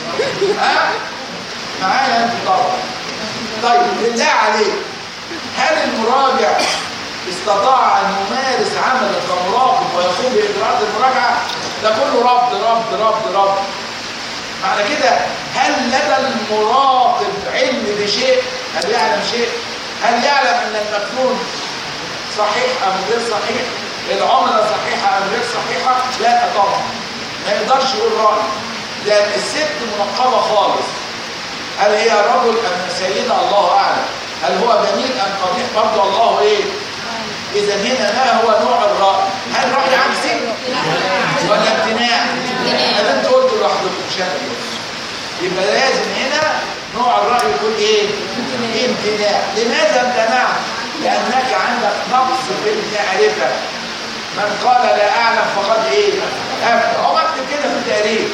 معايا انت طبعا. طيب بالله عليك، هل المراجع استطاع ان يمارس عمله كمراقب ويقوم باجراءات المراجعه؟ ده كله رفض. معنى كده هل لدى المراقب علم بشيء؟ هل يعلم شيء؟ هل يعلم ان المخزون صحيح ام غير صحيح؟ العملة صحيحة ام غير صحيحة؟ لا طبعا، ما يقدرش يقول رأي، لان الست منقبة خالص. هل هي رجل ام سيدة؟ الله اعلم. هل هو جميل ام قبيح؟ برضه الله ايه؟ اذا هنا ما هو نوع الرأي؟ هل رأي عكسي ولا امتناع؟ هل انت قلت لوحدكم مش انا؟ يبقى لازم هنا نوع الرأي يكون ايه؟ امتناع. لماذا امتنعت؟ لأنك عندك نقص في المعرفة. من قال لا أعلم فقد ايه؟ أفتى. هو اكتب كده في التقرير.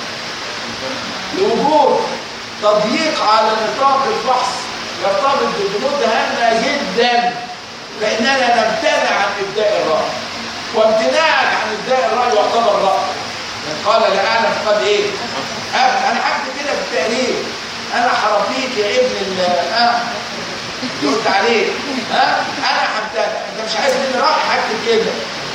لوجود تضييق على نطاق الفحص يرتبط ببنود هامة جدا، فإننا نمتنع عن إبداء الرأي، وامتناعك عن إبداء الرأي يعتبر رأي. من قال لا أعلم فقد ايه؟ أنا هكتب كده في التقرير. أنا حرفيك يا ابن قلت عليه أنا همتنع. أنت مش عايز مني رأي، هكتب كده.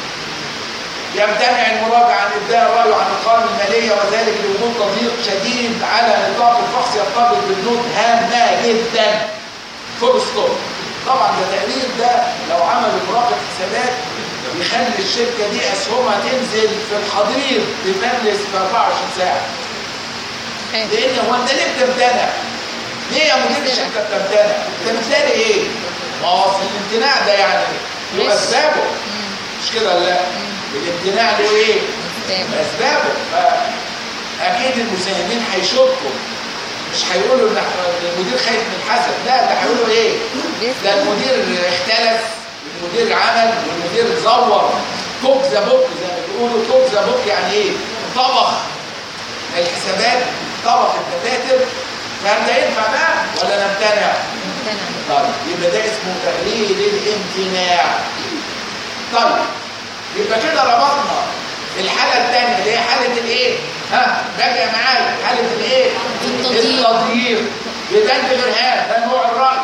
يمتنع المراجع عن إبداء الرأي وعن القوائم المالية، وذلك لوجود تضييق شديد على نطاق الفحص يرتبط ببنود هامة جدا. فول ستوب. طبعا ده تقرير، ده لو عمل مراقب حسابات يخلي الشركة دي أسهمها تنزل في الحضيض تفلس في 24 ساعة. لأن هو أنت ليه بتمتنع؟ ليه يا مدير الشركة بتمتنع؟ بتمتنع إيه؟ ما هو في الامتناع ده يعني له أسبابه، مش كده؟ لا، الامتناع له إيه؟ أسبابه. فأكيد المساهمين هيشكوا، مش هيقولوا إن المدير خايف من الحسد، لا، ده هيقولوا إيه؟ ده المدير اختلس، المدير عمل، والمدير زور، كوك ذا بوك زي ما بيقولوا. كوك ذا بوك يعني إيه؟ طبخ الحسابات، طبخ الدفاتر. فهل ده ينفع بقى ولا نمتنع؟ طيب يبقى ده اسمه تقليل الامتناع. طيب يبقى كده ربطنا الحالة الثانية اللي هي حالة الايه؟ راجع معايا، حالة الايه؟ التضييق ببند غير هام، ده نوع الرأي.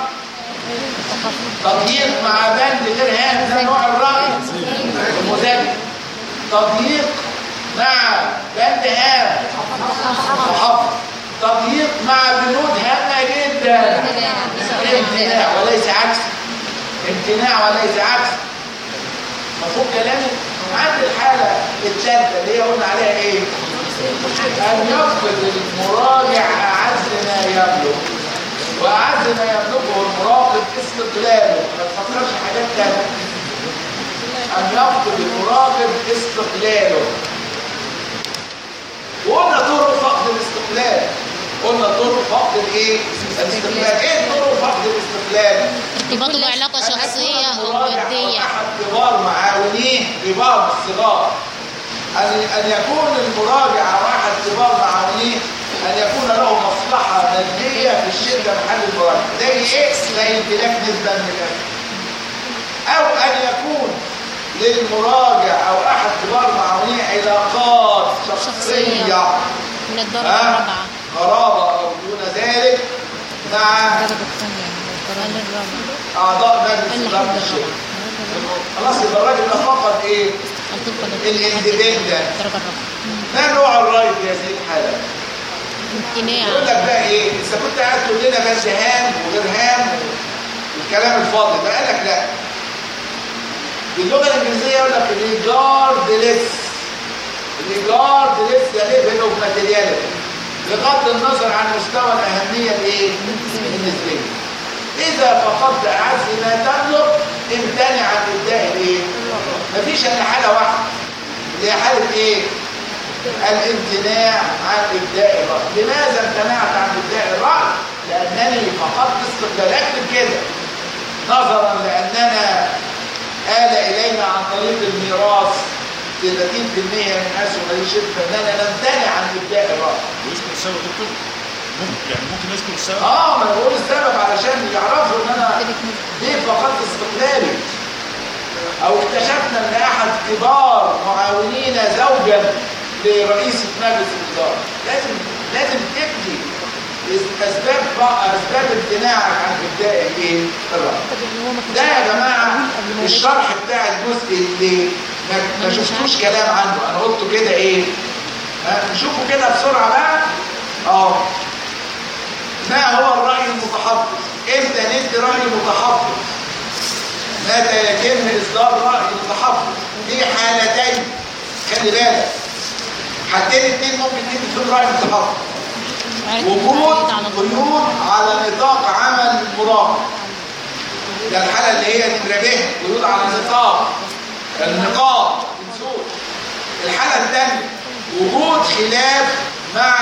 تضييق مع بند غير هام، ده نوع الرأي المذاكر. تضييق مع بند هام، محافظ. تضييق مع بنود هامة جدا، امتناع وليس عكس. امتناع وليس عكس. مفهوم كلامي؟ عند الحالة الثالثة اللي هي قلنا عليها ايه؟ أن يفقد المراجع أعز ما يملك، وأعز ما يملكه المراقب استقلاله. ما تفكرش حاجات تانية. أن يفقد المراقب استقلاله. وقلنا طرق فقد الاستقلال. قلنا طرق فقد الايه؟ الاستقلال. ايه طرق فقد الاستقلال ارتباطه بعلاقة شخصية أو ودية. أحد كبار معاونيه كبار الصغار، أن يكون المراجع أو أحد كبار معاونيه أن يكون له مصلحة مادية في الشركة محل المراجع، زي إيه؟ زي امتلاك نسبة من الأسهم، أو أن يكون للمراجع أو أحد كبار معاونيه علاقات شخصية من الدرجة الرابعة، قرابة أو دون ذلك مع أعضاء مجلس إدارة الشركة. خلاص يبقى الراجل ده فقط إيه؟ الاندبندنت. ما نوع الرأي في هذه الحالة؟ يقول لك بقى إيه؟ إذا كنت قاعد تقول لنا بس هام وغير هام والكلام الفاضي ده، قال لك لا. باللغة الإنجليزية يقول لك regardless ده ليفل اوف ماتيرياليتي، بغض النظر عن مستوى الأهمية الإيه؟ النسبية. إذا فقدت أعز ما تملك امتنع عن إبداء الإيه؟ مفيش إلا حالة واحدة، اللي هي حالة إيه؟ الامتناع عن إبداء الرأي. لماذا امتنعت عن إبداء الرأي؟ لأنني فقدت استقلال. اكتب كده، نظرا لأننا آل إلينا عن طريق الميراث 30% من أسهم هذه الشركة، فإننا نمتنع عن إبداء الرأي. ويذكر السبب يا دكتور؟ ممكن يذكر السبب؟ ما أنا بقول السبب علشان يعرفوا إن أنا ليه فقدت استقلالي. أو اكتشفنا إن أحد كبار معاونينا زوجا لرئيسة مجلس الإدارة. لازم تبدي أسباب امتناعك عن إبداء الإيه؟ الرأي. ده يا جماعة الشرح بتاع الجزء اللي ما شفتوش كلام عنه، أنا قلته كده إيه؟ نشوفه كده بسرعة بقى. ما هو الرأي المتحفظ؟ إمتى ندي رأي متحفظ؟ متى يتم إصدار رأي متحفظ؟ في حالتين، خلي بالك، حالتين اتنين ممكن تدي فيهم رأي متحفظ. وجود قيود على نطاق عمل المراقب، ده الحالة اللي هي نمرة ب، قيود على النقاط. الحالة الثانية وجود خلاف مع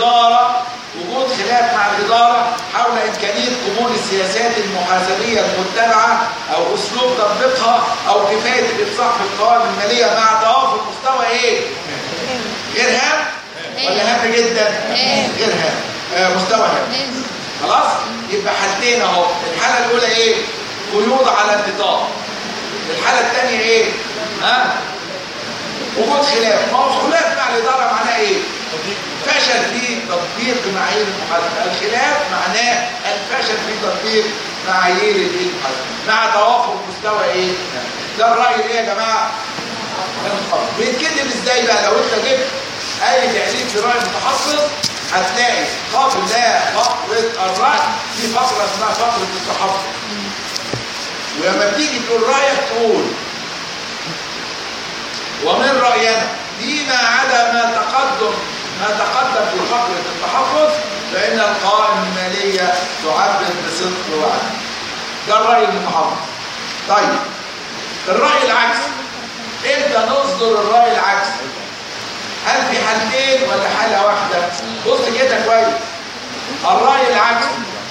الإدارة حول إمكانية قبول السياسات المحاسبية المتبعة أو أسلوب تطبيقها أو كفاية الإفصاح في القوائم المالية مع توافر مستوى إيه؟ غير هام ولا هام جدا؟ غير هام، مستوى هام. خلاص؟ يبقى حالتين اهو. الحالة الأولى إيه؟ قيود على النطاق. الحالة الثانية إيه؟ وجود خلاف. ما هو خلاف مع الإدارة معناه إيه؟ فشل في تطبيق معايير المحاسبة. الخلاف معناه الفشل في تطبيق معايير المحاسبة مع توافر مستوى إيه؟ ده الرأي إيه يا جماعة؟ بيتكتب إزاي بقى؟ لو أنت جبت أي تعريف في رأي متحفظ هتلاقي قبل فقرة الرأي في فقرة اسمها فقرة التحفظ. ولما بتيجي تقول رأيك تقول ومن رأينا فيما عدا ما تقدم في فقرة التحفظ فإن القوائم المالية تعبر بصدق وعدل. ده الرأي المتحفظ. طيب الرأي العكسي، امتى نصدر الرأي العكسي؟ هل في حالتين ولا حالة واحدة؟ بص كده كويس. الرأي العكسي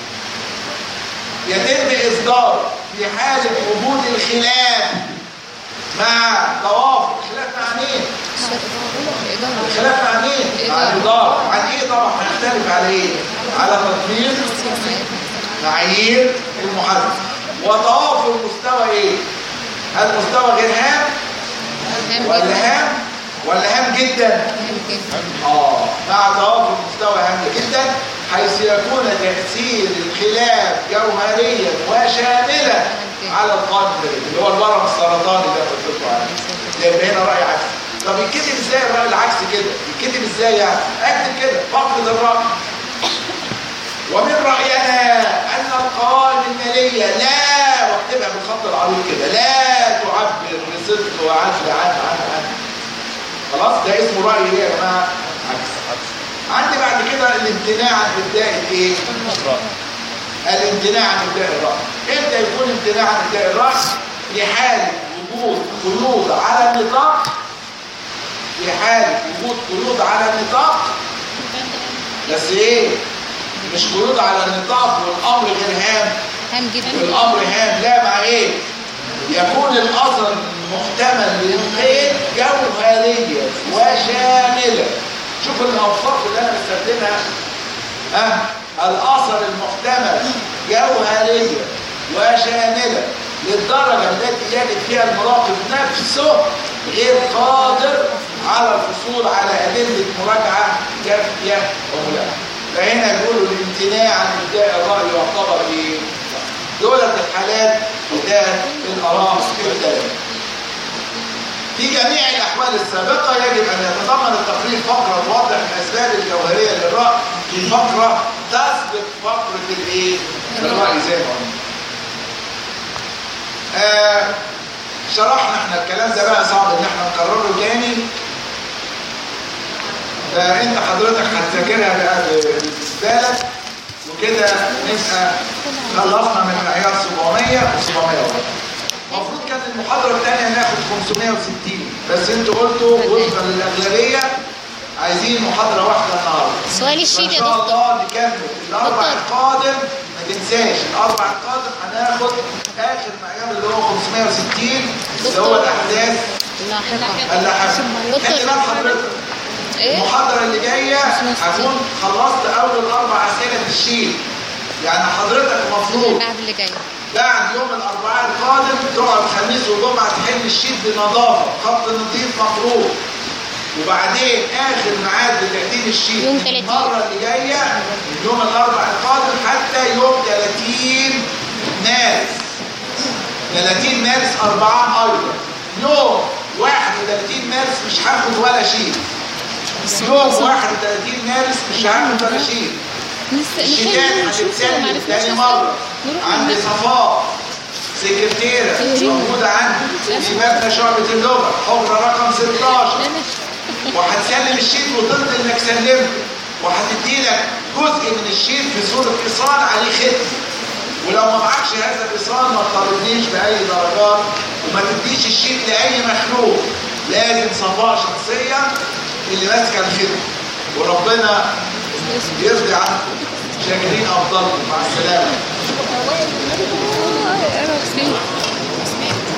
يتم إصدار في حالة وجود الخلاف مع توافق. الخلاف مع مين؟ الخلاف مع مين؟ مع الإدارة. عن إيه طبعا؟ هنختلف على إيه؟ على تطبيق معايير المحاسبة وتوافر مستوى إيه؟ هل مستوى غير هام ولا هام جدا؟ مع توافر مستوى هام جدا، حيث يكون تأثير الخلاف جوهريا وشاملا على القائم اللي هو الورم السرطاني اللي قلت لكم عليه. يبقى هنا رأي عكسي. طب يتكتب ازاي الرأي العكسي كده؟ يتكتب ازاي يعني؟ اكتب كده فقرة الرأي. ومن رأينا أن القوائم المالية لا، واكتبها بالخط العريض كده، لا تعبر بصدق وعدل عن خلاص. ده اسمه رأي ايه يا جماعة؟ عكس. عندي بعد كده الامتناع عن إبداء الايه؟ الامتناع عن إبداء الرأي. امتى يكون امتناع عن إبداء الرأي؟ في حالة وجود قيود على النطاق. في حالة وجود قيود على النطاق، بس ايه؟ مش قيود على النطاق والأمر غير هام، هام جدا. والامر هام لا مع ايه؟ يكون الاثر المحتمل للقيد جوهريه وشامله. شوف الالفاظ اللي انا بستخدمها. الاثر المحتمل جوهريه وشامله للدرجه التي يجد فيها المراقب نفسه غير قادر على الحصول على ادله مراجعه كافيه وملائمه. فهنا يقولوا الامتناع عن ابداء الراي يعتبر ايه؟ دولة الحالات بتاعت الآراء الثلاثة. في جميع الأحوال السابقة يجب أن يتضمن التقرير فقرة توضح الأسباب الجوهرية للرأي في فقرة تثبت فقرة الإيه؟ الرأي زي ما قلنا. شرحنا احنا الكلام ده بقى صعب ان احنا نكرره تاني. فانت حضرتك هتذاكرها بقى بالنسبه لك وكده نبقى خلصنا من معيار 700 و701. المفروض كانت المحاضره الثانيه ناخد 560 بس انتوا قلتوا وفقا للاغلبيه عايزين محاضره واحده النهارده. سؤال الشيت يا دكتور. ان شاء الله نكمل الاربع القادم. ما تنساش الاربع القادم هناخد اخر معيار اللي هو 560 اللي هو الاحداث اللاحقه. خلي بال حضرتك المحاضره اللي جايه هكون خلصت اول 4 اسئله في الشيت. يعني حضرتك المفروض بعد يوم الاربعاء القادم تقعد خميس وجمعه تحل الشيت بنظافه خط نظيف مفروض. وبعدين اخر ميعاد لتقديم الشيت المره اللي جايه من يوم الاربعاء القادم حتى يوم 30 مارس. 30 مارس 4 ايضا. يوم 31 مارس مش هاخد ولا شيت. يوم 31 مارس مش هاخد ولا شيء. الشيكات هتتسلم تاني مرة عند صفاء سكرتيرة موجودة عندي في مبنى شعبة اللغة حجرة رقم 16 وهتسلم الشيت وترضى انك سلمته وهتديلك جزء من الشيت في صورة ايصال عليه ختم. ولو ما معكش هذا الايصال ما تطالبنيش بأي درجات وما تديش الشيت لأي مخلوق. لازم صفاء شخصيا اللي ماسكه الخدمه. وربنا يرضي عنكم. شاكرين افضلكم. مع السلامه.